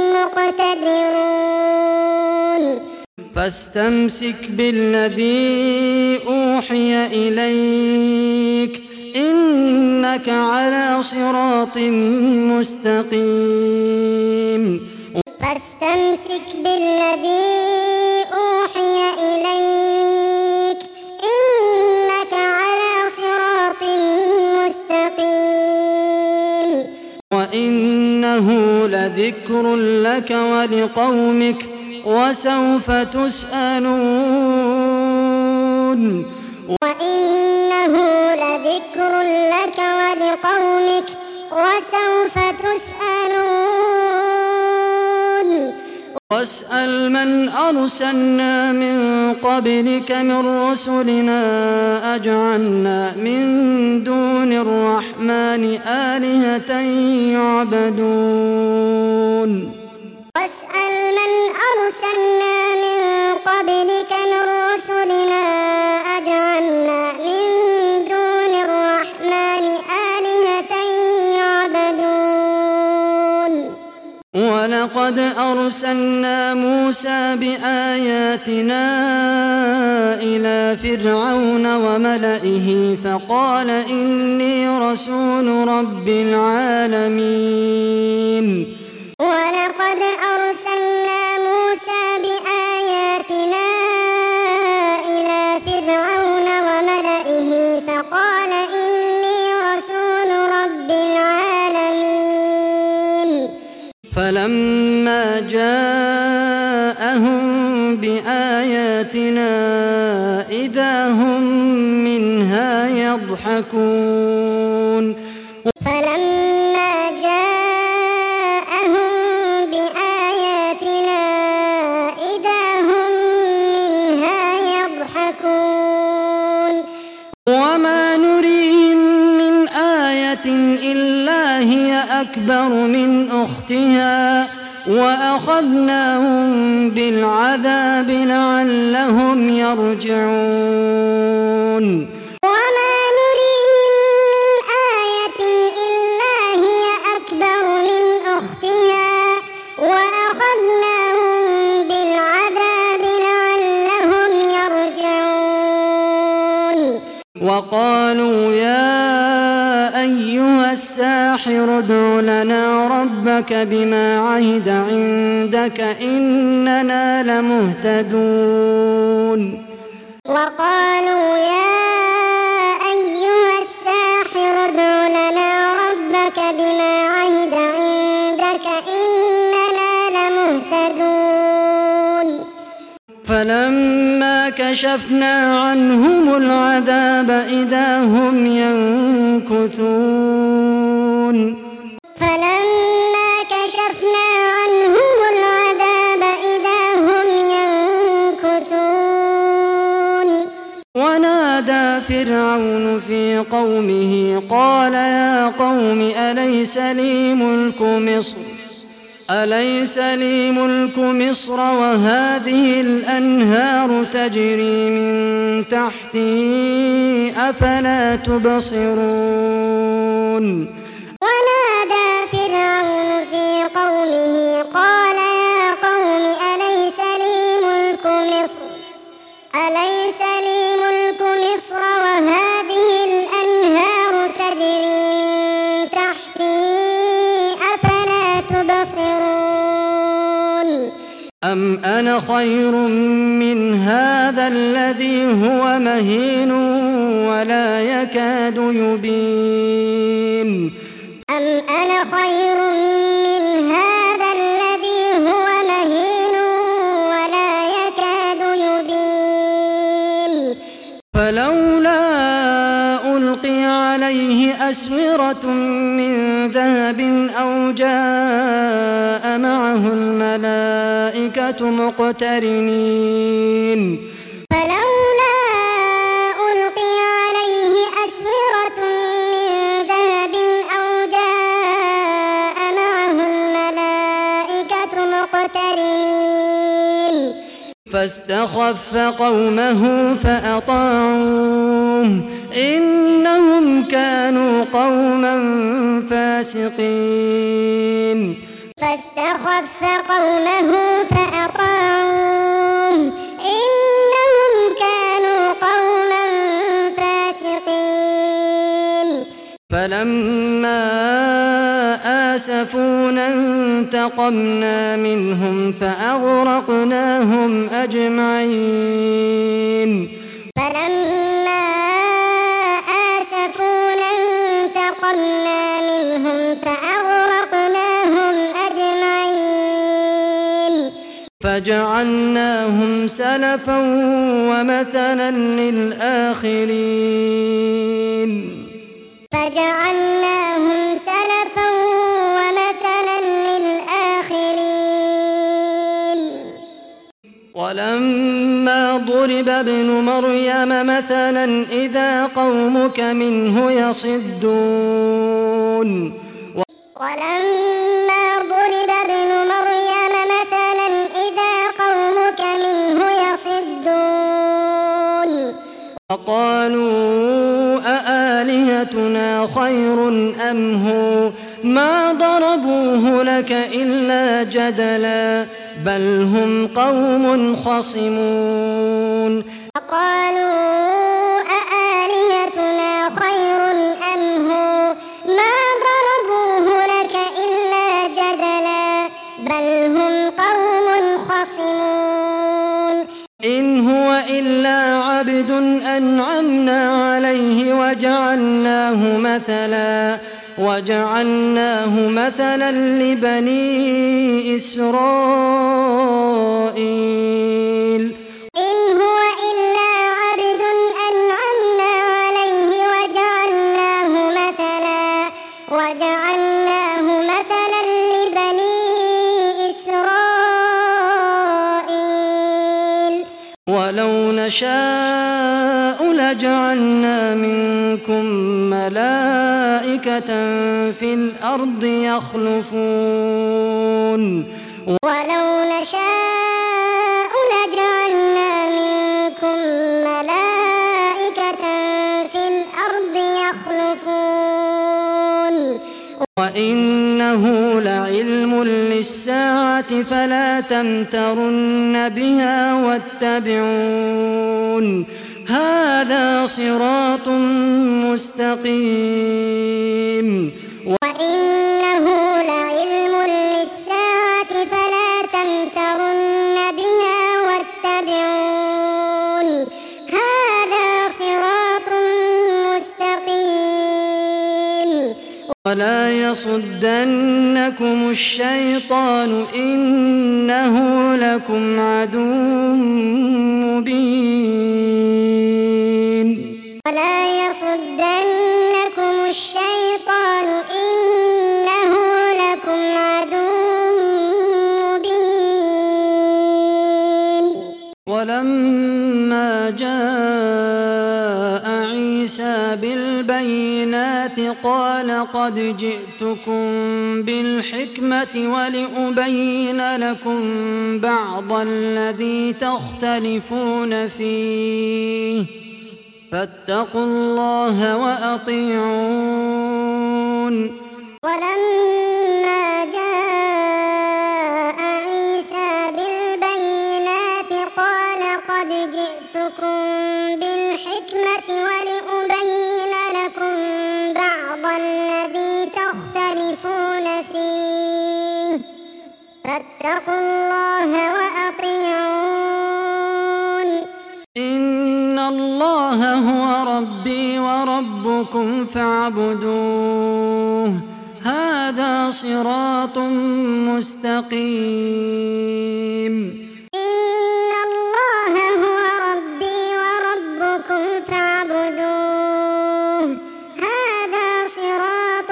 مقتدرون فاستمسك بالذي أوحي إليك إنك على صراط مستقيم فاستمسك بالذي أوحي إليك إنك على صراط مستقيم وإنه لذكر لك ولقومك وسوف تسألون وإنه لذكر لك ولقومك وسوف تسألون واسأل من أرسلنا من قبلك من رسلنا أجعلنا من دون الرحمن آلهة يعبدون واسأل من أرسلنا من قبلك من رسلنا أجعلنا من دون الرحمن آلهة يعبدون ولقد ولقد أرسلنا موسى بآياتنا إلى فرعون وملئه فقال إني رسول رب العالمين ولقد أرسلنا موسى بآياتنا إلى فرعون وملئه فقال إني رسول رب العالمين فلما جاءهم بآياتنا إذا هم منها يضحكون فلما جاءهم بآياتنا إذا هم منها يضحكون وما نريهم من آية إلا هي أكبر من أختها وأخذناهم بالعذاب لعلهم يرجعون وما نريهم من آية إلا هي أكبر من أختها وأخذناهم بالعذاب لعلهم يرجعون وقالوا يا أيها الساحر ادع لنا ربك بما عهد عندك إننا لمهتدون وقالوا يا أيها الساحر ادع لنا ربك بما عهد عندك إننا لمهتدون فلما كشفنا عنهم العذاب إذا هم ينكثون فلما كشفنا عنهم العذاب إذا هم ينكثون ونادى فرعون في قومه قال يا قوم أليس لي ملك مصر وهذه الأنهار تجري من تحتي أفلا تبصرون ونادى فرعون في قومه قال يا قوم أليس لي ملك مصر وهذه الأنهار تجري من تحتي أفلا تبصرون أم أنا خير من هذا الذي هو مهين ولا يكاد يبين أم أنا خير من هذا الذي هو مهين ولا يكاد يبين فلولا ألقي عليه أسورة من ذهب أو جاء معه الملائكة مقترنين فلولا ألقي عليه أسورة من ذهب أو جاء معه الملائكة مقترنين فاستخف قومه فأطاعوه إنهم كانوا قوما فاسقين فاستخف قومه فأطاعوه إنهم كانوا قوما فاسقين فلما آسفونا انتقمنا منهم فأغرقناهم أجمعين فلما آسفونا انتقمنا منهم فأغرقناهم أجمعين فجعلناهم سلفا ومثلا للآخرين فجعلناهم سلفا ومثلا للآخرين ولما ضرب ابن مريم مثلا إذا قومك منه يصدون ولما ضرب ابن مريم مثلا إذا قومك منه يصدون وقالوا أآلهتنا خير أم هو ما ضربوه لك إلا إلا جدلا بل هم قوم خصمون وقالوا أآلهتنا خير أم هو ما ضربوه لك إلا جدلا بل هم قوم خصمون إن هو إلا عبد أنعمنا عليه وجعلناه مثلا لبني إسرائيل إن هو إلا عبد أنعمنا عليه وجعلناه مثلا لبني إسرائيل ولو نشاء لجعلنا منكم ملائكة في الأرض يخلفون ولو نشاء لجعلنا منكم ملائكة في الأرض يخلفون وإنه لعلم للساعة فلا تمترن بها واتبعون هذا صراط مستقيم وإنه لعلم للساعة فلا تمترن بها واتبعون هذا صراط مستقيم ولا يصدنكم الشيطان إنه لكم عدو مبين ولا يصدنكم الشيطان إنه لكم عدو مبين ولما جاء عيسى بالبينات قال قد جئتكم بالحكمة ولأبين لكم بعض الذي تختلفون فيه فاتقوا الله وأطيعون ولما جاء عيسى بالبينات قال قد جئتكم بالحكمة ولأبين لكم بعض الذي تختلفون فيه فاتقوا الله وأطيعون إن الله هو ربي وربكم فاعبدوه هذا صراط مستقيم إن الله هو ربي وربكم فاعبدوه هذا صراط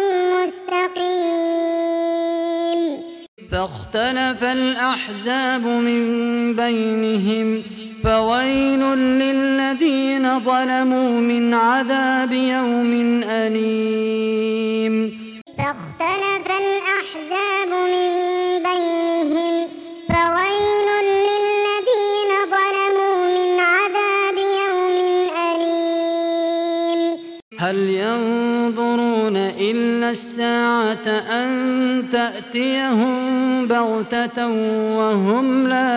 مستقيم فاختلف الأحزاب من بينهم فويل للذين ظلموا من عذاب يوم أليم فاختلف الأحزاب من بينهم فويل للذين ظلموا من عذاب يوم أليم هل ينظرون إلا الساعة أن تأتيهم بغتة وهم لا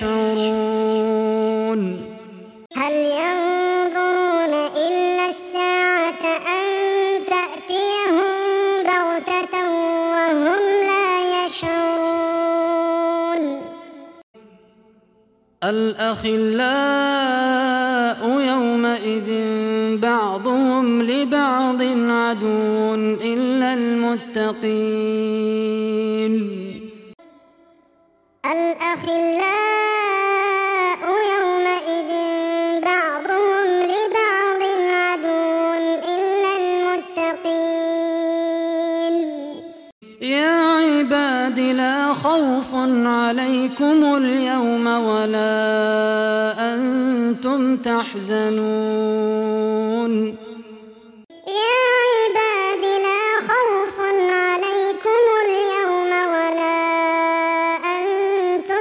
يشعرون هل ينظرون إلا الساعة أن تأتيهم بغتة وهم لا يشعرون الأخلاء يومئذ بعضهم لبعض عدو إلا المتقين الأخلاء يومئذ بعضهم لبعض عدو إلا المتقين يا عباد لا خوف عليكم اليوم ولا أنتم تحزنون يا عباد لا خوف عليكم اليوم ولا أنتم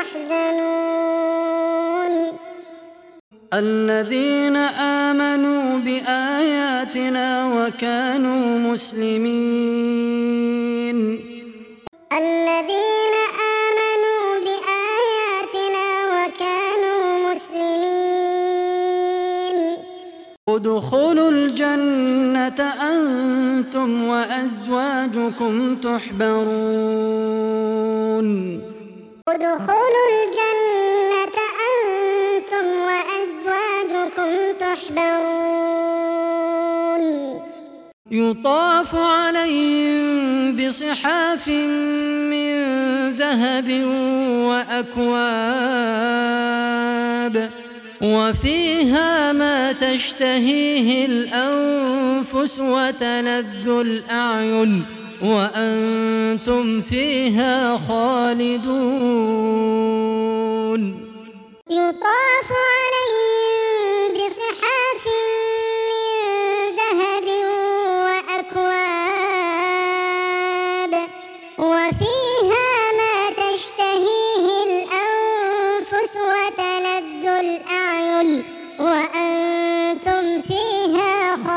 تحزنون الذين آمنوا بآياتنا وكانوا مسلمين الذين ادخلوا الجنة أنتم وأزواجكم تحبرون. ادخلوا الجنة أنتم وأزواجكم تحبرون. يطاف عليهم بصحاف من ذهب وأكواب وفيها ما تشتهيه الأنفس وتلذ الأعين وأنتم فيها خالدون. يطاف عليهم بصحاف من ذهب وأكواب وفيها ما تشتهيه الأنفس وتلذ الأعين وأنتم فيها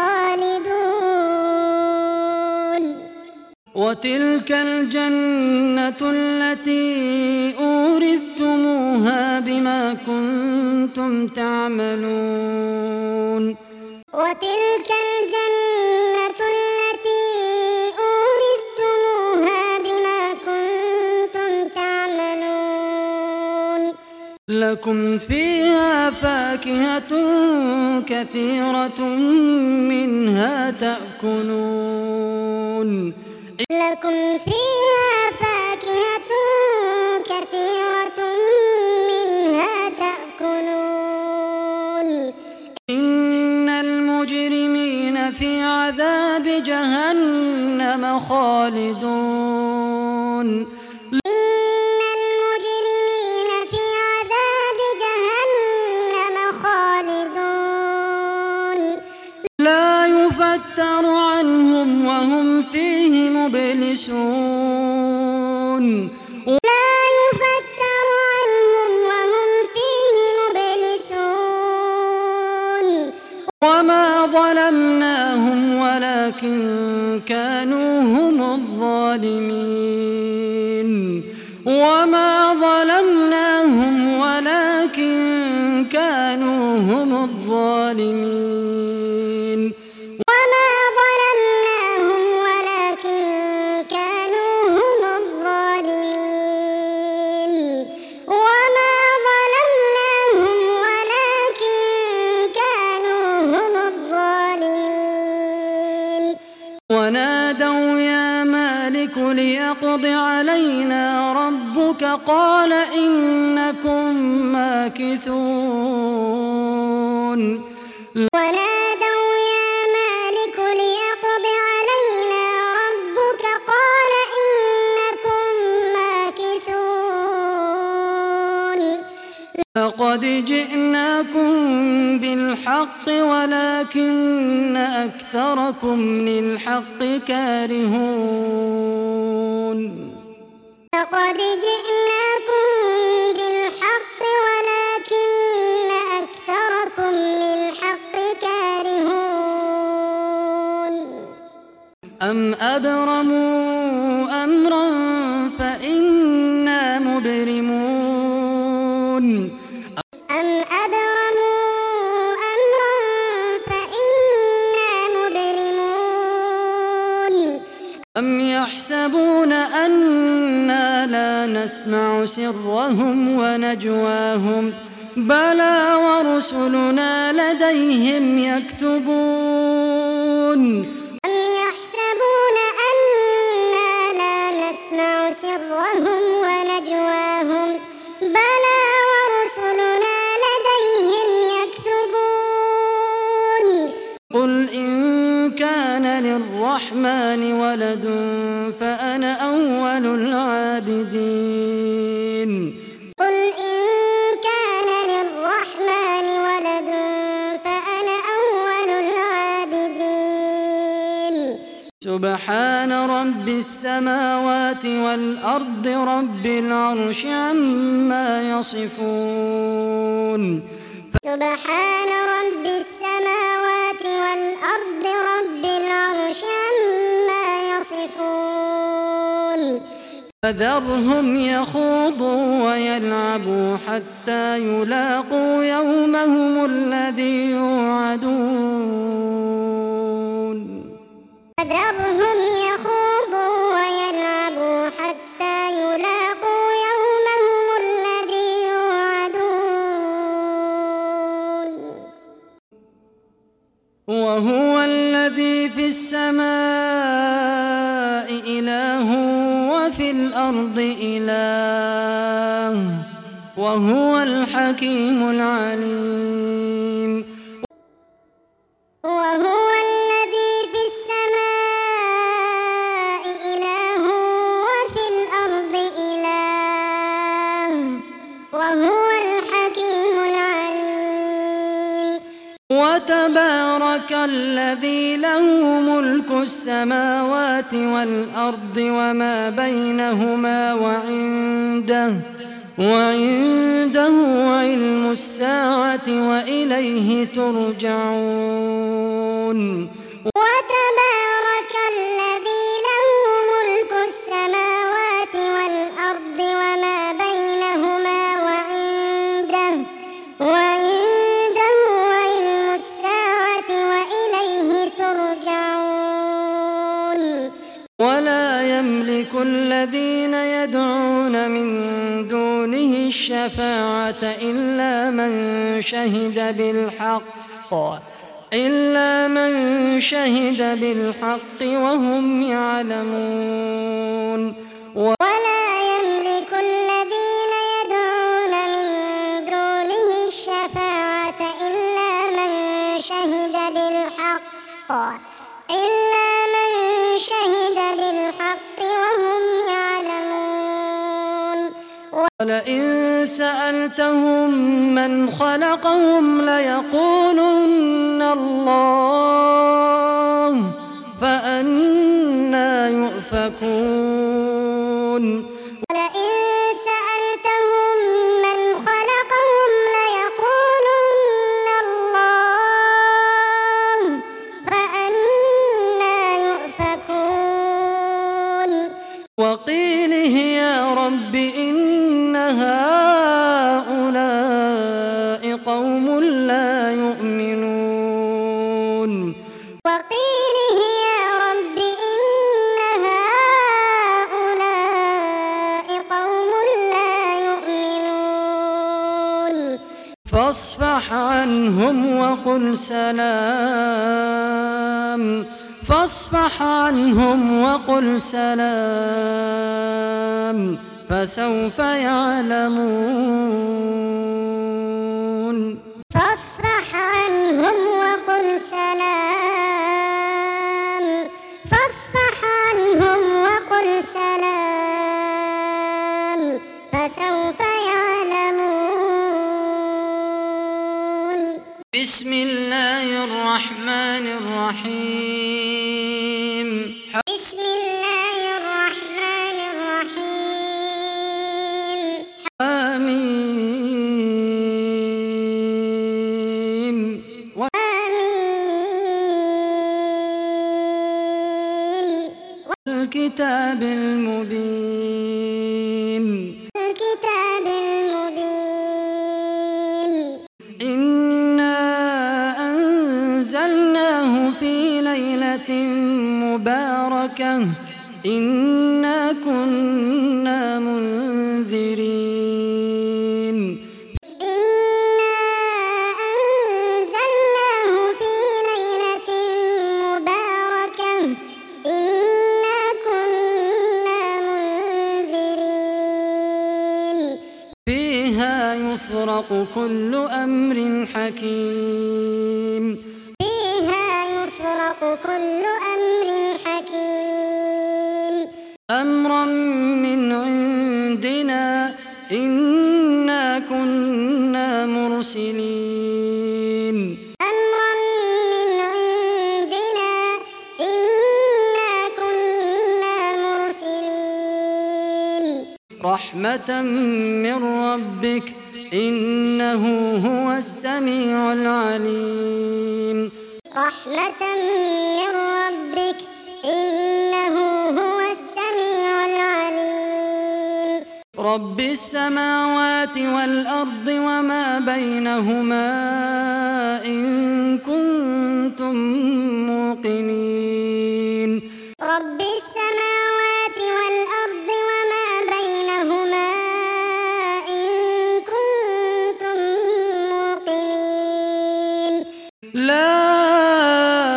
خالدون. وتلك الجنة التي أورثتموها بما كنتم تعملون. وتلك الجنة التي أورثتموها بما كنتم تعملون. لكم فيها فاكهة كثيرة منها تأكلون. لكم فيها فاكهة كثيرة منها تأكلون. إن المجرمين في عذاب جهنم خالدون. إن المجرمين في عذاب جهنم خالدون. لا يفتر عنهم وهم فيه مبلسون. لا يفتر عنهم وهم فيه مبلسون. وما ظلمناهم ولكن كانوا هم الظالمين. وما ظلمناهم ولكن كانوا هم الظالمين. وما ظلمناهم ولكن كانوا هم الظالمين. وما ظلمناهم ولكن كانوا هم الظالمين. ونادوا يا مالك ليقض علينا ربك قال إنكم ماكثون. ونادوا يا مالك ليقض علينا ربك قال إنكم ماكثون. لقد جئناكم بالحق ولكن أكثركم للحق كارهون. لقد جئناكم بالحق ولكن أكثركم للحق كارهون. أم أبرموا أمرا فإنا مبرمون. أم أبرموا أمرا فإنا مبرمون. أم يحسبون أنا لا نسمع سرهم ونجواهم بلى ورسلنا لديهم يكتبون. أم يحسبون أنا لا نسمع سرهم ونجواهم بلى ورسلنا لديهم يكتبون. قل إن كان للرحمن ولد فأنا أول العابدين. قل إن كان للرحمن ولد فأنا أول العابدين. سبحان رب السماوات والأرض رب العرش عما يصفون. سبحان رب السماوات والأرض رب العرش عما يصفون. فذرهم يخوضوا ويلعبوا حتى يلاقوا يومهم الذي يوعدون. وهو الذي في السماء إله وفي الأرض إله وهو الحكيم العليم وهو الذي في السماء إله وفي الأرض إله وهو الحكيم العليم وتبارك الذي له ملك السماوات والأرض وما بينهما وعنده علم الساعة وإليه ترجعون وتبارك الذي له ملك السماوات والأرض وما بينهما وعنده علم الساعة وإليه ترجعون ولا يملك الذين يدعون من دونه الشفاعة إلا من شهد بالحق وهم يعلمون ولا يملك الذين يدعون من دونه الشفاعة إلا من شهد بالحق وهم يعلمون ولئن سألتهم من خلقهم ليقولن الله فأنى يؤفكون ولئن سألتهم من خلقهم ليقولن الله فأنى يؤفكون وقيله يا رب إن هؤلاء قوم لا يؤمنون وقيله يا رب إن هؤلاء قوم لا يؤمنون فاصفح عنهم وقل سلام فسوف يعلمون فاصفح عنهم وقل سلام فسوف يعلمون بسم الله الرحمن الرحيم بسم الله الرحمن الرحيم آمين آمين والكتاب المبين الكتاب المبين إنا أنزلناه في ليلة مباركة إنا كنا منذرين إنا أنزلناه في ليلة مباركة إنا كنا منذرين فيها يفرق كل أمر حكيم فيها يفرق كل أمر حكيم أمرا من عندنا إنا كنا مرسلين أمرا من عندنا إنا كنا مرسلين رحمة من ربك إنه هو السميع العليم رحمة من ربك إنه هو السميع العليم رب السماوات والأرض وما بينهما إن كنتم موقنين رب السماوات والأرض وما بينهما إن كنتم موقنين لا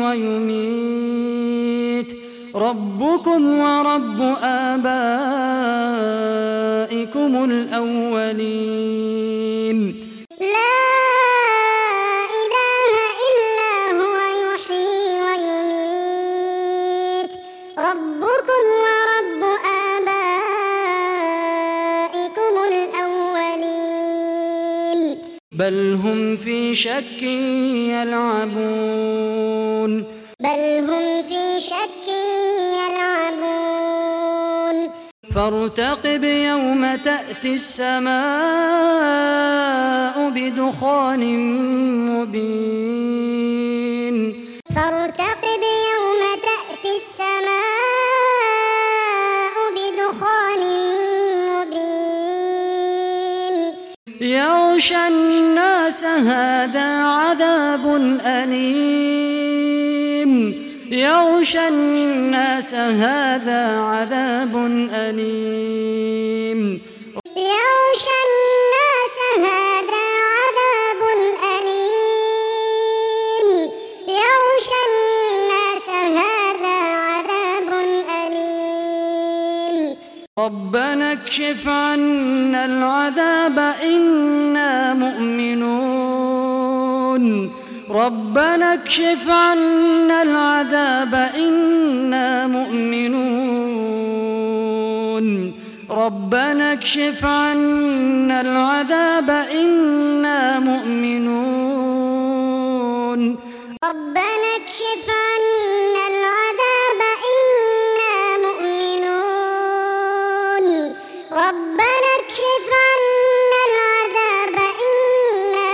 ويميت ربكم ورب آبائكم الأولين لا إله إلا هو يحيي ويميت ربكم ورب آبائكم الأولين بل هم في شك يلعبون فارتقب يوم تأتي السماء بدخان مبين يغشى الناس هذا عذاب أليم ربنا اكشف عنا العذاب إنا مؤمنون ربنا اكشف عنا العذاب إنا مؤمنون ربنا اكشف عنا العذاب إنا مؤمنون ربنا اكشف عنا العذاب إنا مؤمنون ربنا اكشف عنا العذاب إنا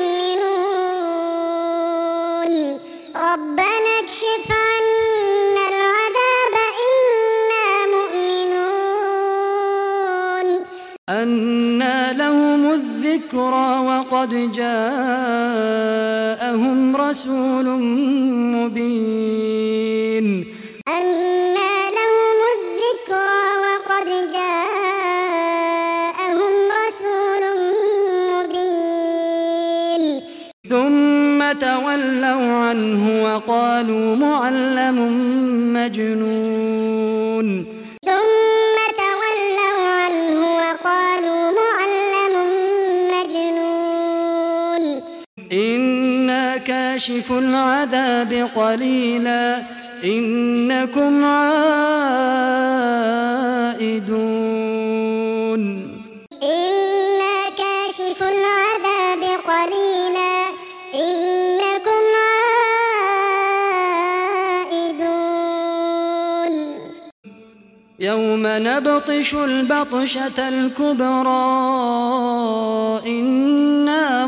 مؤمنون ربنا اكشف عنا العذاب إنا مؤمنون أنى لهم الذكرى وقد جاءهم رسول مبين أنى لهم الذكرى وقد جاءهم رسول مبين ثم تولوا عنه وقالوا معلم مجنون ثم تولوا عنه وقالوا معلم مجنون إنا كاشف العذاب قليلا إنكم عائدون إنا كاشف العذاب قليلا إنكم عائدون يوم نبطش البطشة الكبرى إنا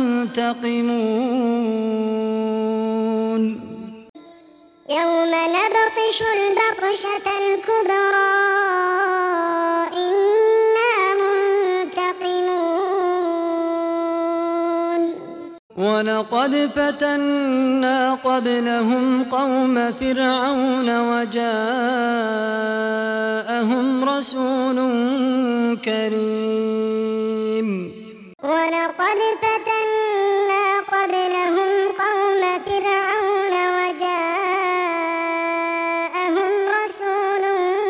منتقمون يوم نبطش البطشة الكبرى إنا منتقمون ولقد فتنا قبلهم قوم فرعون وجاءهم رسول كريم ولقد فتنا قبلهم قوم فرعون وجاءهم رسول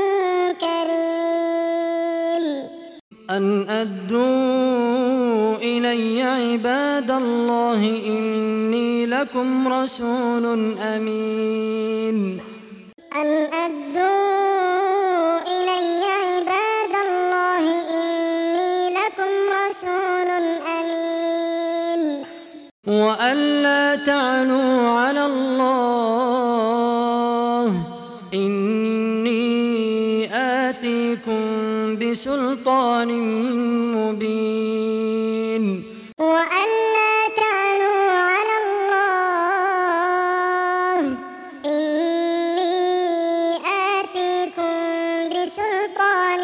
كريم أن أدوا إلي عباد الله إني لكم رسول أمين أن أدوا إلي عباد الله إني لكم رسول أمين وألا تعلوا على الله إني آتيكم بسلطان مبين وألا تعلوا على الله إني آتيكم بسلطان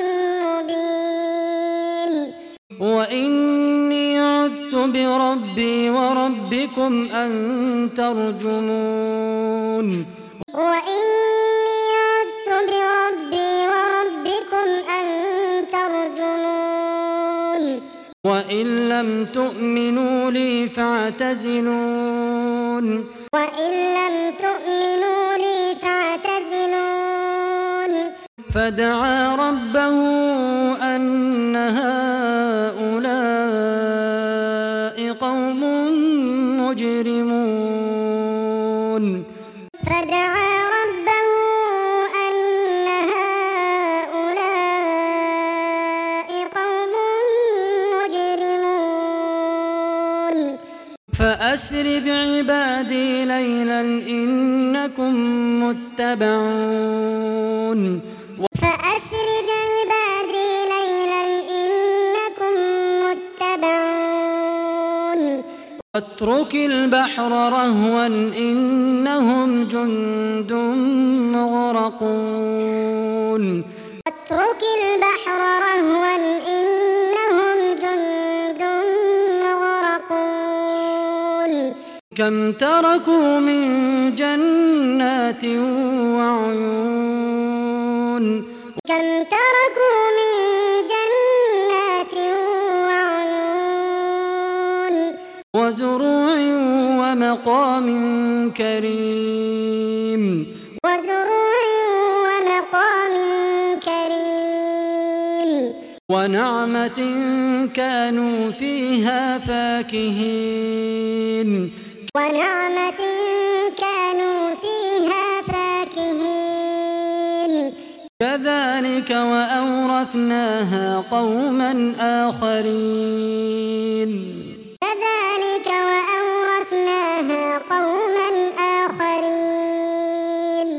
مبين وإني عذت بربي وربكم أن ترجمون وإني عذت بربي وربكم أن ترجمون وإن لم تؤمنوا لي فاعتزلون وإن لم تؤمنوا لي فاعتزلون فدعا ربه أن هؤلاء قوم مجرمون فدعا ربه أن هؤلاء قوم مجرمون فأسر بعبادي ليلا إنكم متبعون فأسر بعبادي ليلا إنكم متبعون واترك البحر رهوا إنهم جند مغرقون واترك البحر رهوا إنهم جند مغرقون كم تركوا من جنات وعيون كم تركوا من جنات وعيون وزروع ومقام كريم وزروع ومقام كريم ونعمة كانوا فيها فاكهين ونعمة كانوا فيها فاكهين كذلك وأورثناها قوما آخرين كذلك وأورثناها قوما آخرين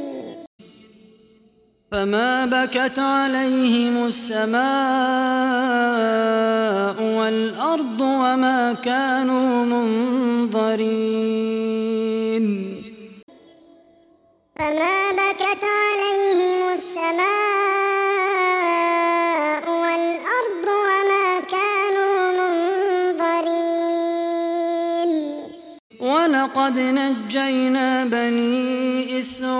فما بكت عليهم السماء والأرض وما كانوا منظرين فما بكت عليهم السماء والأرض وما كانوا منظرين ولقد نجينا بني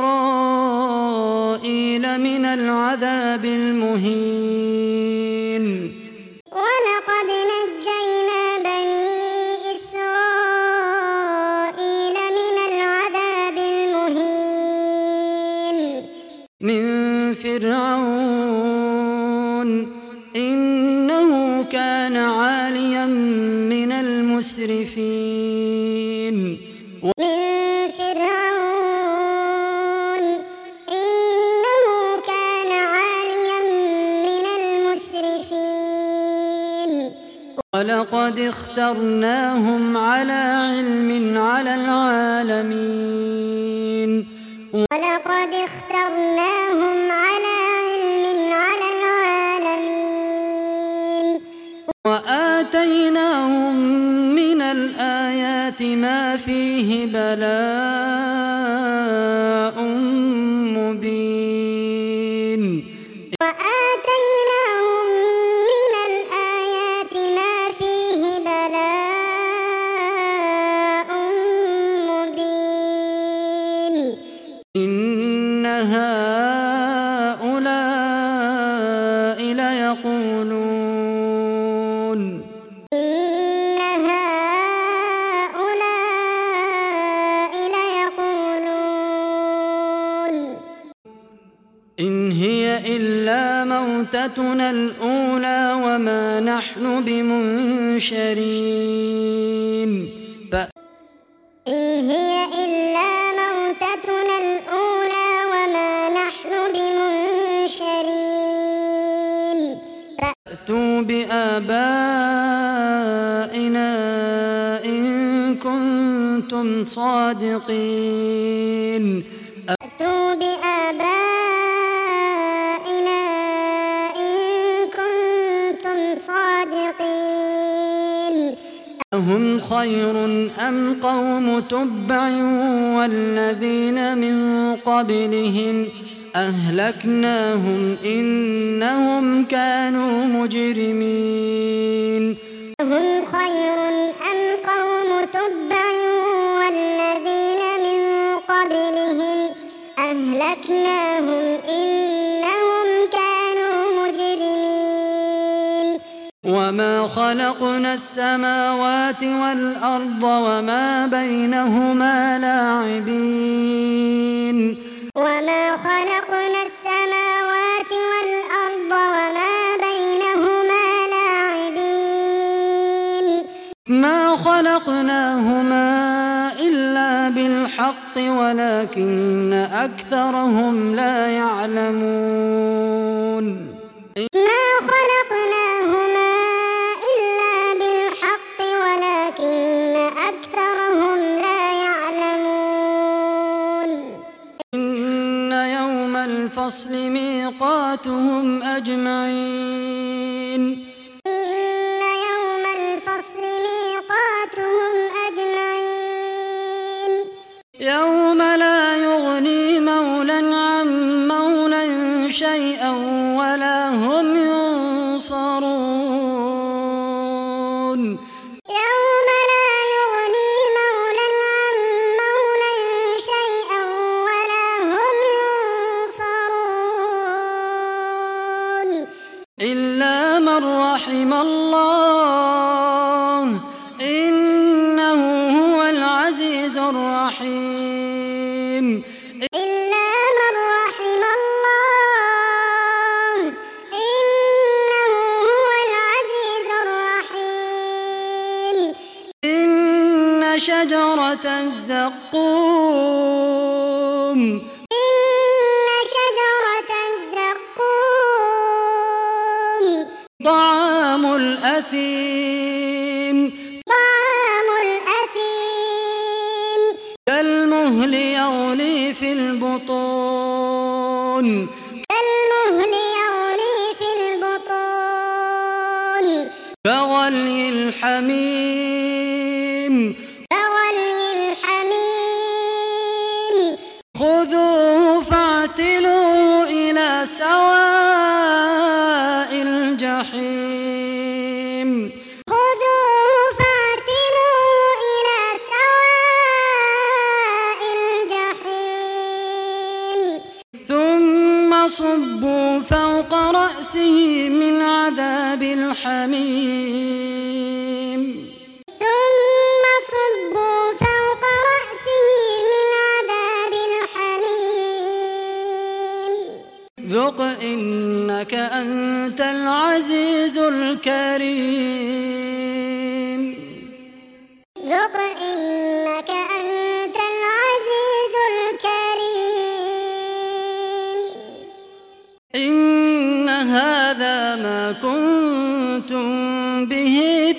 إسرائيل من العذاب المهين ولقد نجينا بني إسرائيل من العذاب المهين من فرعون إنه كان عاليا من المسرفين من فرعون إنه كان عاليا من المسرفين ولقد اخترناهم على علم على العالمين ولقد اخترناهم على علم على العالمين وآتيناهم من الآيات ما فيه بلاء مبين وآتيناهم من الآيات ما فيه بلاء مبين إن هؤلاء ليقولون إن هؤلاء ليقولون إن هي إلا موتتنا الأولى وما نحن بمنشرين إن هي إلا موتتنا الأولى وما نحن بمنشرين فأتوا بآبائنا إن كنتم صادقين فأتوا بآبائنا إن كنتم صادقين أهم خير أم قوم تبع والذين من قبلهم أهلكناهم إنهم كانوا مجرمين هم خير أم قوم تبع والذين من قبلهم أهلكناهم إنهم وما خلقنا السماوات والأرض وما بينهما لاعبين وما خلقنا السماوات والأرض وما بينهما لاعبين ما خلقناهما إلا بالحق ولكن أكثرهم لا يعلمون ما خلقناهما إلا بالحق ولكن أكثرهم لا يعلمون إن يوم الفصل ميقاتهم أجمعين إن يوم الفصل ميقاتهم أجمعين يوم لا يغني مولى عن مولى شيئا ولا هم ينصرون يوم لا يغني مولى عن مولى شيئا ولا هم ينصرون إلا من رحم الله إنه هو العزيز الرحيم إلا من رحم الله إنه هو العزيز الرحيم إن شجرة الزقوم إن شجرة الزقوم طعام الأثيم طعام الأثيم كالمهل يغلي في البطون كالمهل يغلي في البطون كغلي الحميم كغلي الحميم خذوه فاعتلوه إلى سواء الجحيم خذوه فاعتلوه إلى سواء الجحيم ثم صبوا فوق رأسه من عذاب الحميم ثم صبوا فوق رأسه من عذاب الحميم ذق إنك أنت العزيز الكريم ذق إنك أنت العزيز الكريم إن هذا ما كنتم به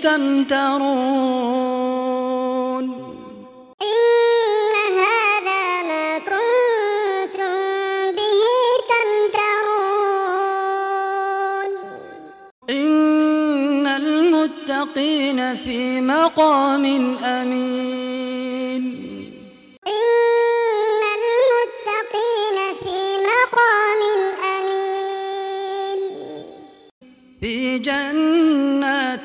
تمترون إن هذا ما كنتم به تمترون إن المتقين في مقام أمين إن المتقين في مقام أمين في جنات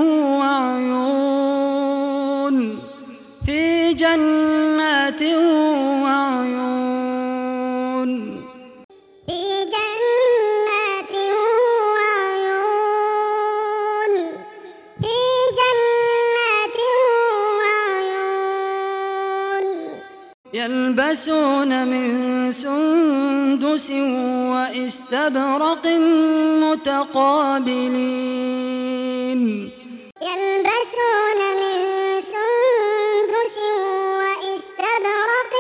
وعيون في جنات وعيون في جنات وعيون في جنات وعيون يلبسون من سندس وإستبرق متقابلين يلبسون من سندس وإستبرق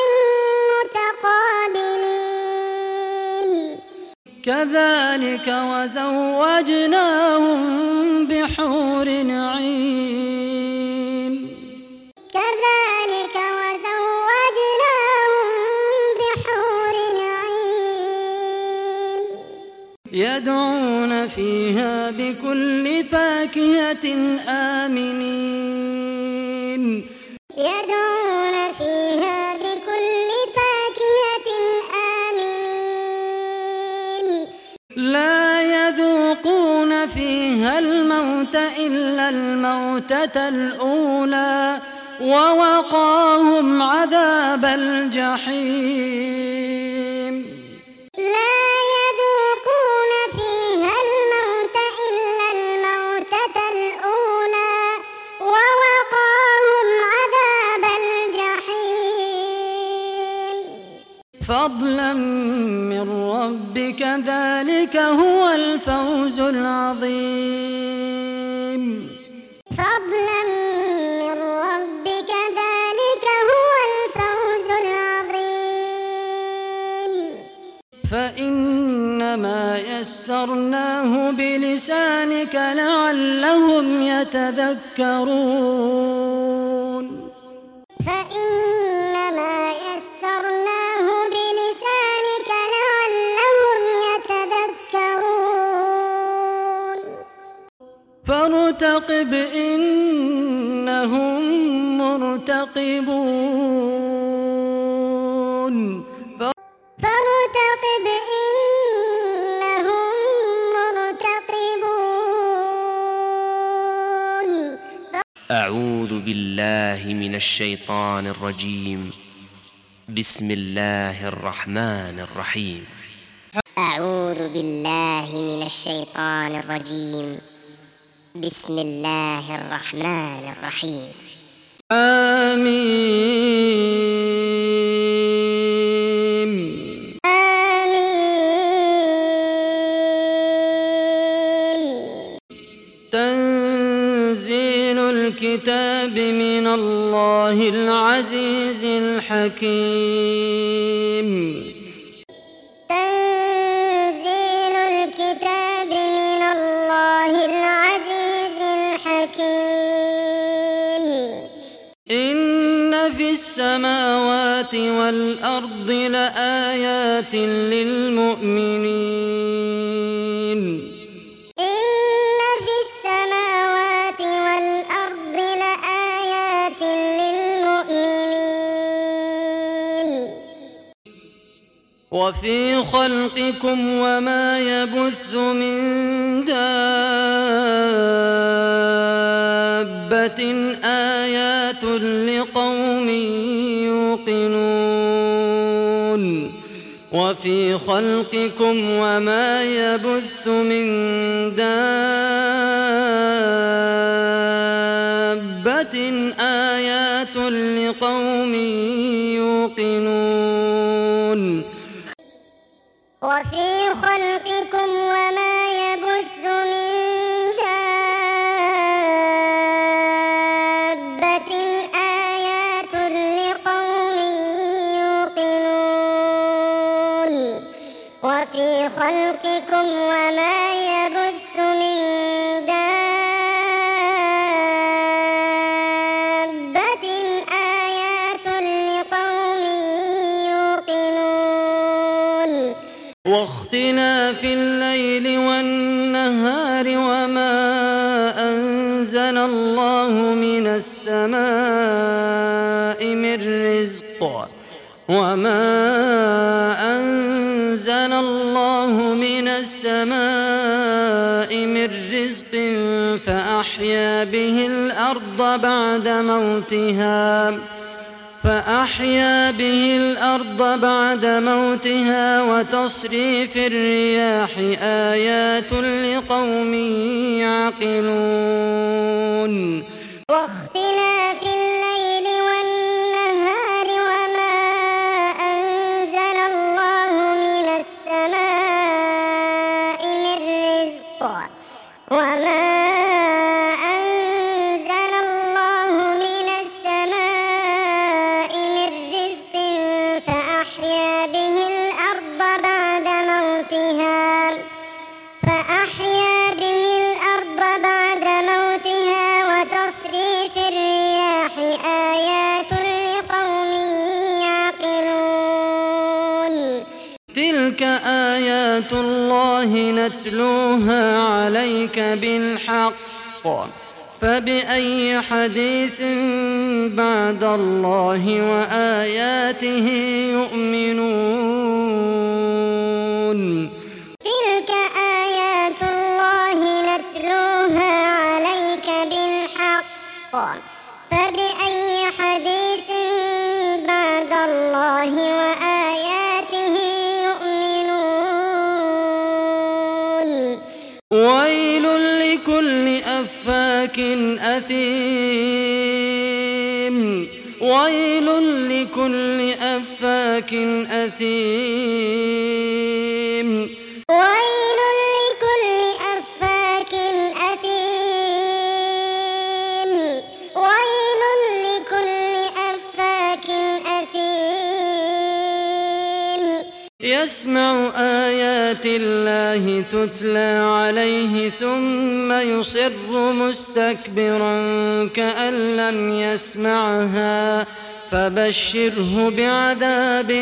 متقابلين كذلك وزوجناهم بحور عين كذلك وزوجناهم بحور عين يدعون فيها بكل فاكهة آمنين يدعون فيها بكل فاكهة آمنين لا يذوقون فيها الموت إلا الموتة الأولى ووقاهم عذاب الجحيم لا يذوقون فيها الموت إلا الموتة فضلا من ربك ذلك هو الفوز العظيم. فضلا من ربك ذلك هو الفوز العظيم. فإنما يسرناه بلسانك لعلهم يتذكرون. فإنما يسرناه بلسانك لعلهم يتذكرون. فارتقب إنهم مرتقبون. فارتقب إنهم مرتقبون. أعوذ بالله من الشيطان الرجيم. بسم الله الرحمن الرحيم. أعوذ بالله من الشيطان الرجيم. بسم الله الرحمن الرحيم. آمين. آمين. تنزيل الكتاب من الله العزيز الحكيم. تنزيل الكتاب من الله العزيز الحكيم. إن في السماوات والأرض لآيات للمؤمنين. إن في السماوات والأرض لآيات للمؤمنين. وفي خلقكم وما يبث من دابة آيات لقوم يوقنون. وفي خلقكم وما يبث من دابة آيات لقوم يوقنون. وفي خلقكم وما يبث من دابة آيات لقوم يوقنون. وفي خلقكم وما يبث من دابة آيات لقوم يوقنون. واختلاف الليل والنهار وما أنزل الله من السماء من رزق فأحيا به الأرض بعد موتها وتصريف الرياح آيات لقوم يعقلون. واختلاف الليل والنهار وما أنزل الله من السماء من رزق فأحيا به الأرض بعد موتها وتصريف الرياح آيات لقوم يعقلون. تلك آيات الله نتلوها عليك بالحق فبأي حديث بعد الله وآياته يؤمنون. تلك آيات الله نتلوها عليك بالحق فبأي حديث بعد الله وآياته يؤمنون. ويل لكل أفاك أثيم ويل لكل أفاك أثيم ويل لكل أفاك أثيم ويل لكل أفاك أثيم يسمع آيات الله تتلى عليه ثم يصر مستكبرا كأن لم يسمعها فبشره بعذاب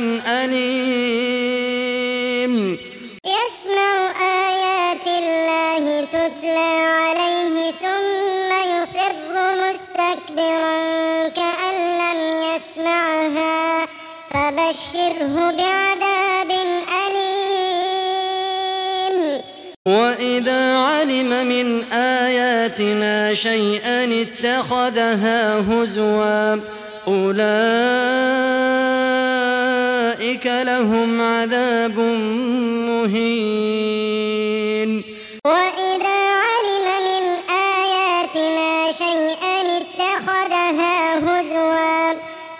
أليم يسمع آيات الله تتلى عليه ثم يصر مستكبرا كأن لم يسمعها فبشره بعذاب أليم وإذا علم من آياتنا شيئا اتخذها هزوا أولئك لهم عذاب مهين وإذا علم من آياتنا شيئا اتخذها هزوا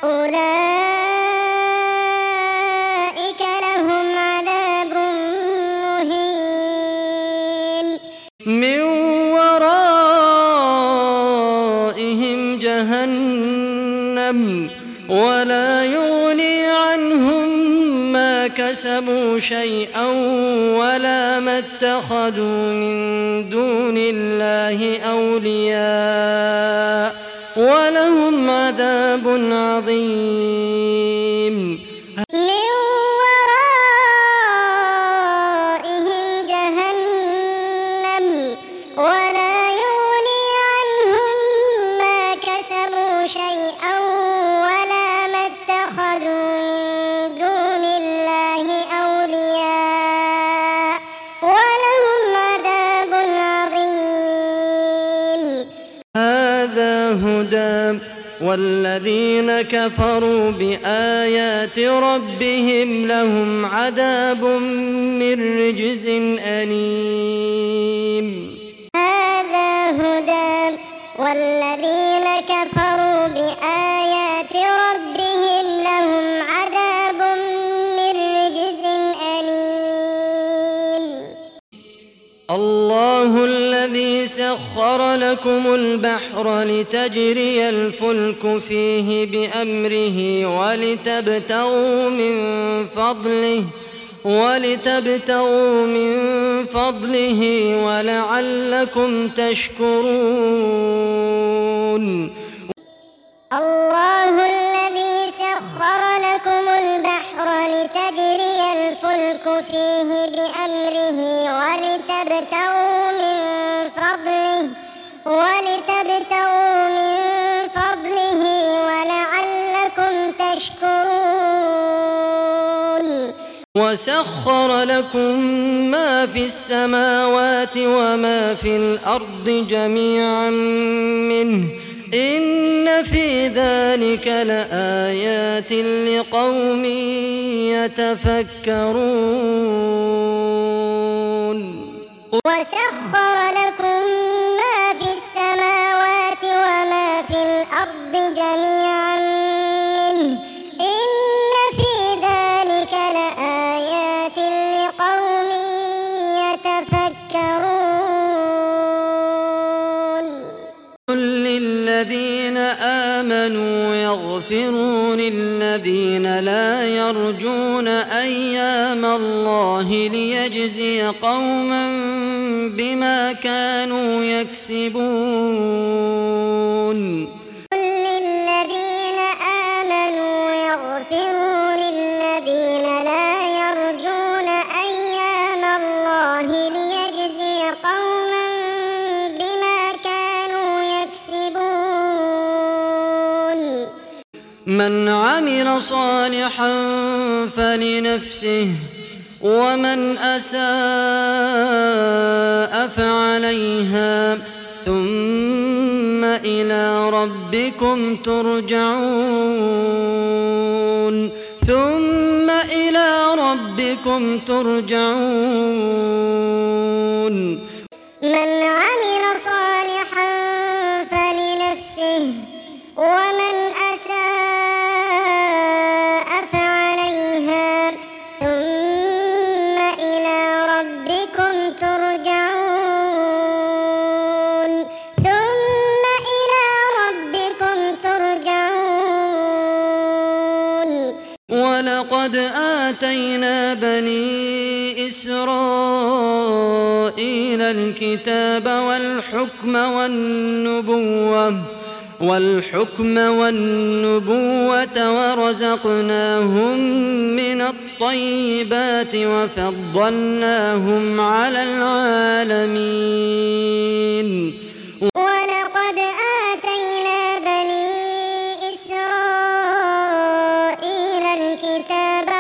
أولئك لهم عذاب مهين من ورائهم جهنم ولا يغني عنهم ما كسبوا شيئا ولا ما اتخذوا من دون الله أولياء ولهم عذاب عظيم من ورائهم جهنم ولا يغني عنهم ما كسبوا شيئا ولا ما اتخذوا من دون الله أولياء ولهم عذاب عظيم هذا هدى والذين كفروا بآيات ربهم لهم عذاب من رجز أليم هذا هدى والذين كفروا بآيات ربهم لهم عذاب من رجز أليم الله الذي سخر لكم البحر لتجري الفلك فيه بأمره ولتبتغوا من فضله ولعلكم تشكرون الله الذي سخر لكم البحر لتجري الفلك فيه بأمره ولتبتغوا من فضله ولعلكم تشكرون وسخر لكم ما في السماوات وما في الأرض جميعا منه إن في ذلك لآيات لقوم يتفكرون وسخر لكم ما في السماوات وما في الأرض جميعا منه إن في ذلك لآيات لقوم يتفكرون قل للذين آمنوا يغفروا للذين لا يرجون أيام الله ليجزي قوما بما كانوا يكسبون قل للذين آمنوا يغفروا للذين لا يرجون أيام الله ليجزي قوما بما كانوا يكسبون من عمل صالحا فلنفسه ومن أساء فعليها ثم إلى ربكم ترجعون من عمل صالحا فلنفسه ومن أساء ولقد آتينا بني إسرائيل الكتاب والحكم والنبوة ورزقناهم من الطيبات وفضلناهم على العالمين. ولقد آتينا بني إسرائيل الكتاب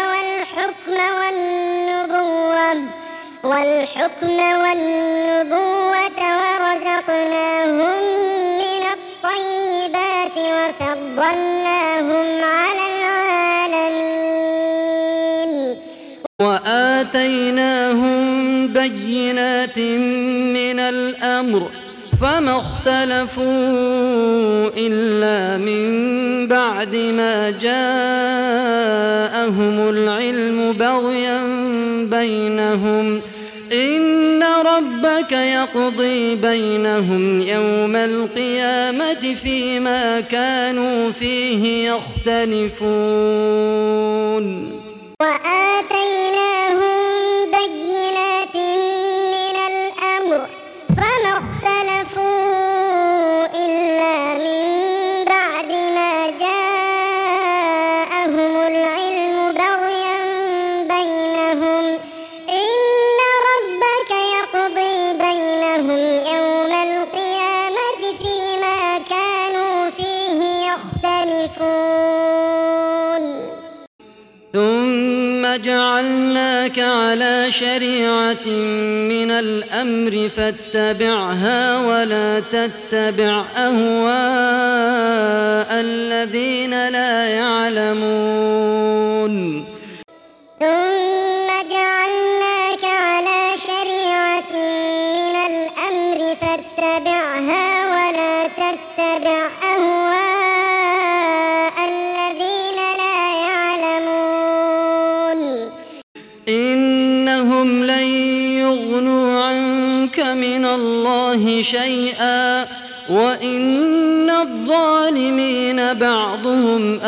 والحكم والنبوة ورزقناهم من الطيبات وفضلناهم على العالمين. وآتيناهم بينات من الأمر فما اختلفوا إلا من بعد ما جاءهم العلم بغيا بينهم إن ربك يقضي بينهم يوم القيامة فيما كانوا فيه يختلفون. وآتيناهم بينات من الأمر فما اختلفوا إلا من بعد ما جاءهم العلم بغيا بينهم إن ربك يقضي بينهم يوم القيامة فيما كانوا فيه يختلفون. ثم جعلناك على شريعة من الأمر فاتبعها ولا تتبع أهواء الذين لا يعلمون. ثم جعلناك على شريعة من الأمر فاتبعها ولا تتبع أهواء الذين لا يعلمون. إنهم لن يغنوا عنك من الله شيئا وإن الظالمين بعضهم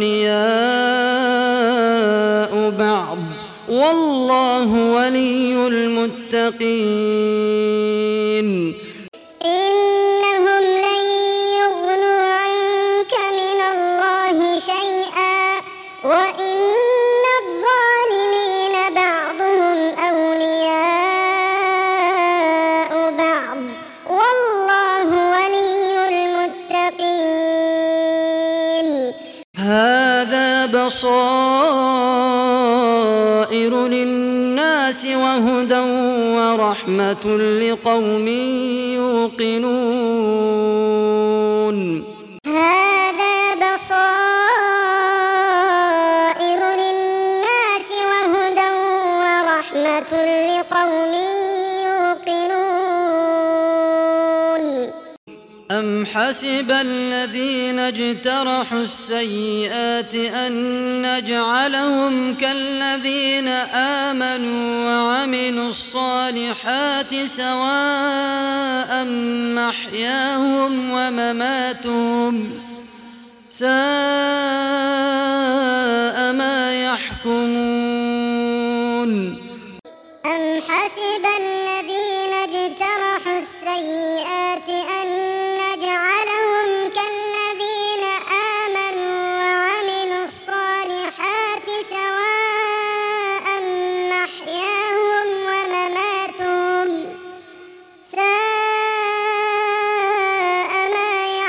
أولياء بعض والله ولي المتقين. إنهم لن يغنوا عنك من الله شيئا وإن الظالمين بعضهم أولياء بعض والله ولي المتقين. هذا بصائر للناس وهدى ورحمة لقوم يوقنون. هذا بصائر للناس وهدى ورحمة لقوم يوقنون. أم حسب الذين اجترحوا السيئات أن نجعلهم كالذين آمنوا وعملوا الصالحات سواء محياهم ومماتهم ساء ما يحكمون. أم حسب الذين اجترحوا السيئات أن نجعلهم كالذين آمنوا وعملوا الصالحات سواء محياهم ومماتهم ساء ما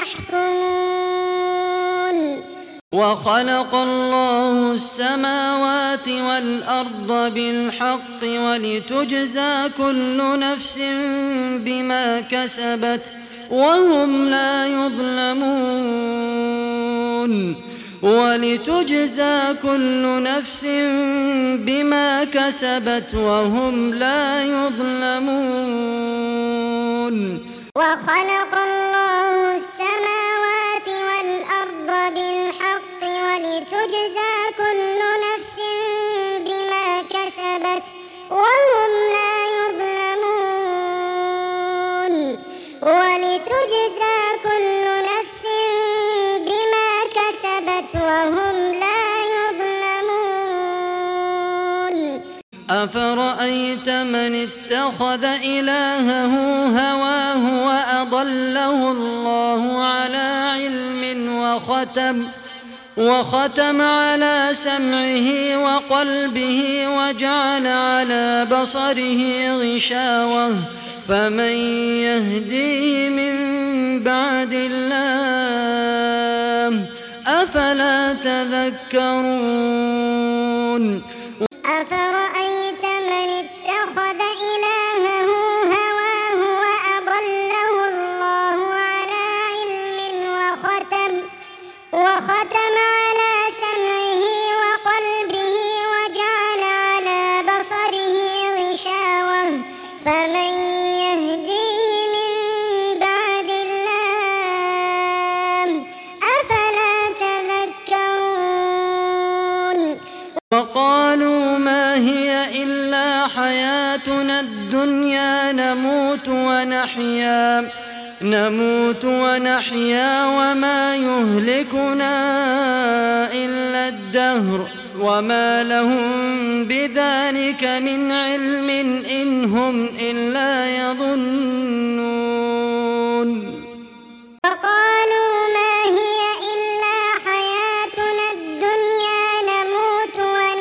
يحكمون. وخلق الله السماوات والأرض بالحق ولتجزى كل نفس بما كسبت وهم لا يظلمون. ولتجزى كل نفس بما كسبت وهم لا يظلمون. وخلق الله السماوات والأرض بالحق ولتجزى كل نفس بما كسبت وهم لا يظلمون. ولتجزى كل نفس بما كسبت وهم لا يظلمون. أفرأيت من اتخذ إلهه هواه وأضله الله على علم وختم على سمعه وقلبه وجعل على بصره غشاوة فمن يهديه من بعد الله أفلا تذكرون أفرأيت من اتخذ إلهه هواه وأضله الله على علم وختم على سمعه وقلبه وجعل على بصره غشاوة فمن يهديه من بعد الله أفلا تذكرون وقالوا ما هي إلا حياتنا الدنيا نموت ونحيا وما يهلكنا إلا الدهر وما لهم بذلك من علم إن هم إلا يظنون وقالوا ما هي إلا حياتنا الدنيا نموت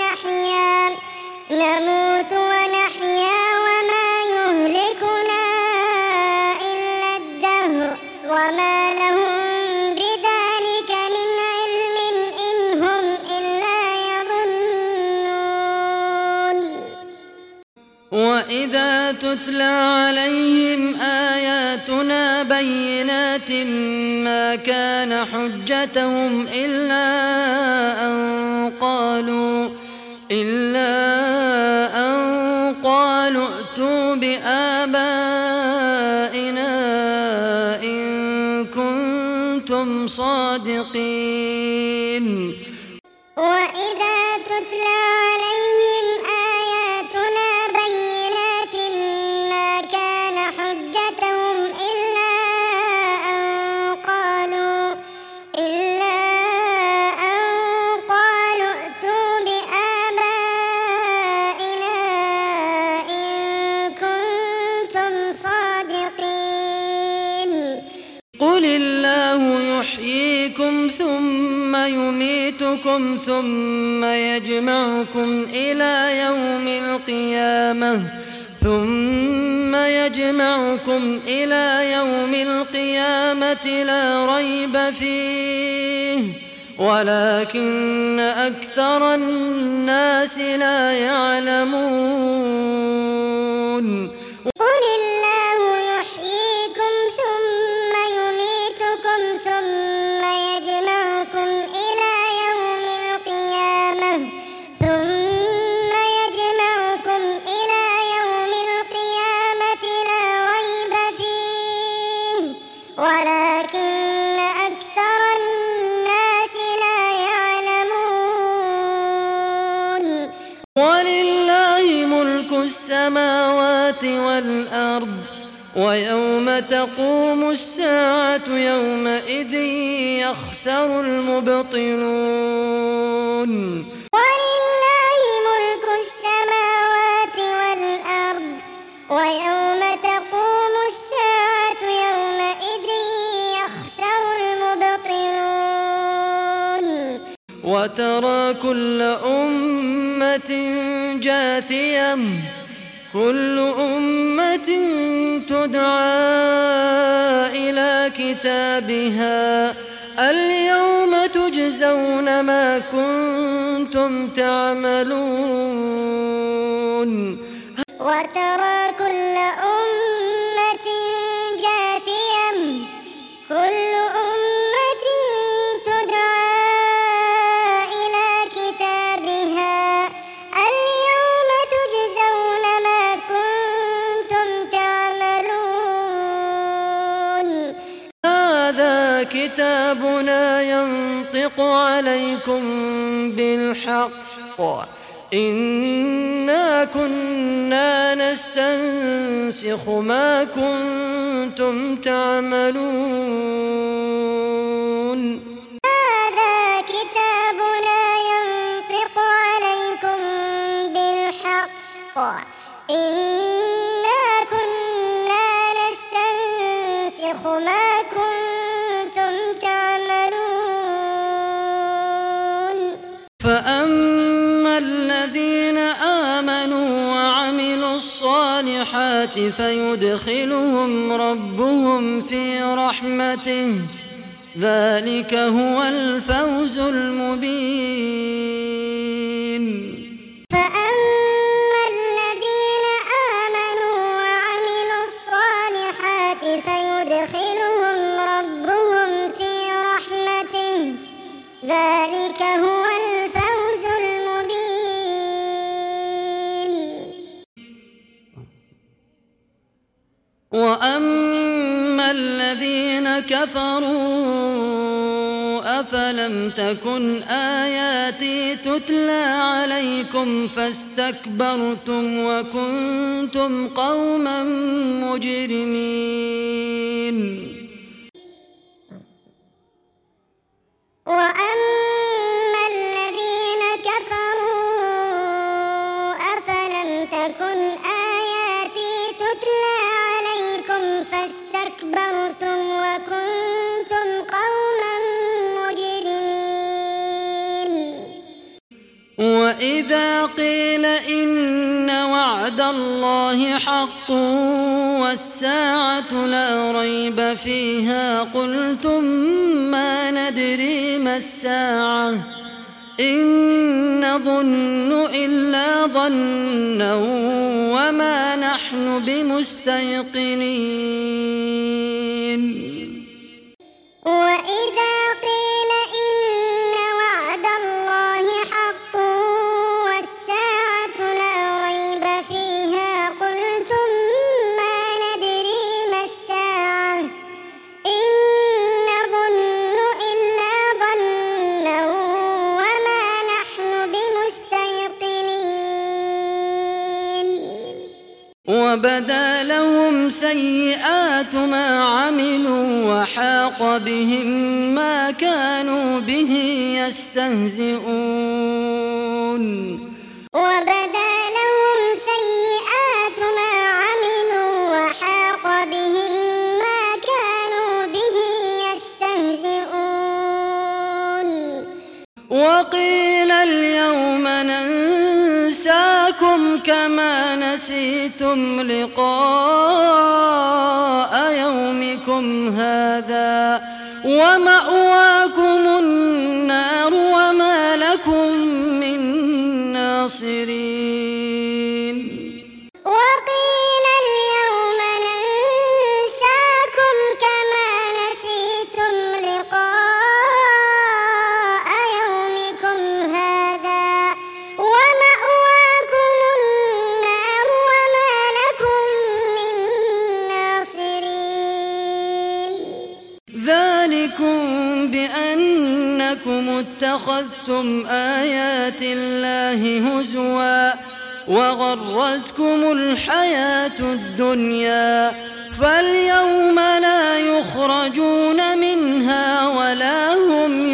ونحيا وما يهلكنا إلا الدهر وما لهم بذلك من علم إن هم إلا يظنون وإذا تتلى عليهم آياتنا بينات ما كان حجتهم إلا أن قالوا ائتوا بآبائنا إن كنتم صادقين وإذا تتلى عليهم آياتنا بينات ما كان حجتهم إلا أن قالوا ائتوا بآبائنا إن كنتم صادقين قل الله يحييكم ثم يميتكم ثم يجمعكم إلى يوم القيامة لا ريب فيه ولكن أكثر الناس لا يعلمون قل الله يحييكم ثم يميتكم ثم يجمعكم إلى يوم القيامة لا ريب فيه ولكن أكثر الناس لا يعلمون ولله ملك السماوات والأرض ويوم تقوم الساعة يومئذ يخسر المبطلون ولله ملك السماوات والأرض ويوم تقوم الساعة يومئذ يخسر المبطلون وترى كل أمة جاثية كل أمة تدعى إلى كتابها اليوم تجزون ما كنتم تعملون وترى كل أمة جاثية كل أمة تدعى إلى كتابها اليوم تجزون ما كنتم تعملون هذا كتابنا ينطق عليكم بالحق إنا كنا نستنسخ ما كنتم تعملون هذا كتابنا ينطق عليكم بالحق فَيُنَبِّئُكُم ما كنتم تعملون. فأما الذين آمنوا وعملوا الصالحات فيدخلهم ربهم في رحمته ذلك هو الفوز المبين. فأما الذين آمنوا وعملوا الصالحات فيدخلهم ربهم في رحمته ذلك هو الفوز المبين. وأما الذين كفروا أفلم تكن آياتي تتلى عليكم فاستكبرتم وكنتم قوما مجرمين. وأما الذين كفروا أفلم تكن آياتي تتلى عليكم فاستكبرتم وكنتم قوما مجرمين. وإذا قيل إن وعد الله حق والساعة لا ريب فيها قلتم ما ندري ما الساعة إن نظن إلا ظنا وما نحن بمستيقنين. وإذا قيل إن وعد الله حق والساعة لا ريب فيها قلتم ما ندري ما الساعة إن نظن إلا ظنا وما نحن بمستيقنين. وبدا لهم سيئات ما عملوا وحاق بهم ما كانوا به يستهزئون. وبدا لهم سيئات ما عملوا وحاق بهم ما كانوا به يستهزئون. وقيل اليوم ننساكم كما نسيتم لقاء يومكم هذا ومأواكم النار وما لكم من ناصرين. وقيل اليوم ننساكم كما نسيتم لقاء يومكم هذا ومأواكم النار وما لكم من ناصرين. ذلكم بأنكم اتخذتم آيات الله هزوا وغرتكم الحياة الدنيا فاليوم لا يخرجون منها ولا هم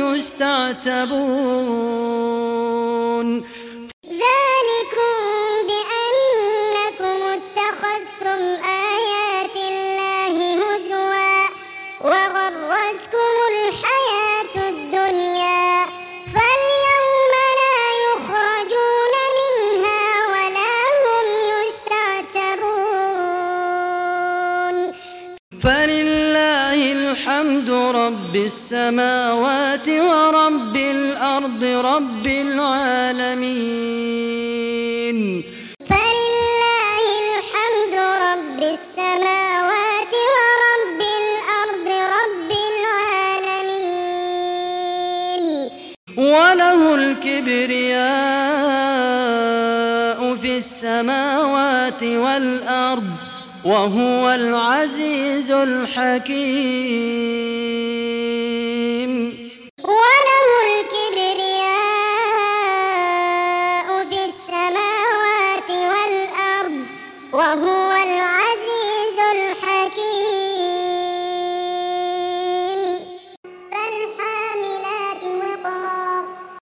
يستعتبون. ذلكم بأنكم اتخذتم آيات الله هزوا وغرتكم الحياة الدنيا فاليوم لا يخرجون منها ولا هم يستعتبون. فلله الحمد رب السماوات ورب الأرض رب العالمين. فلله الحمد رب السماوات ورب الأرض رب العالمين. وله الكبرياء في السماوات والأرض وهو العزيز الحكيم. وله الكبرياء في السماوات والأرض وهو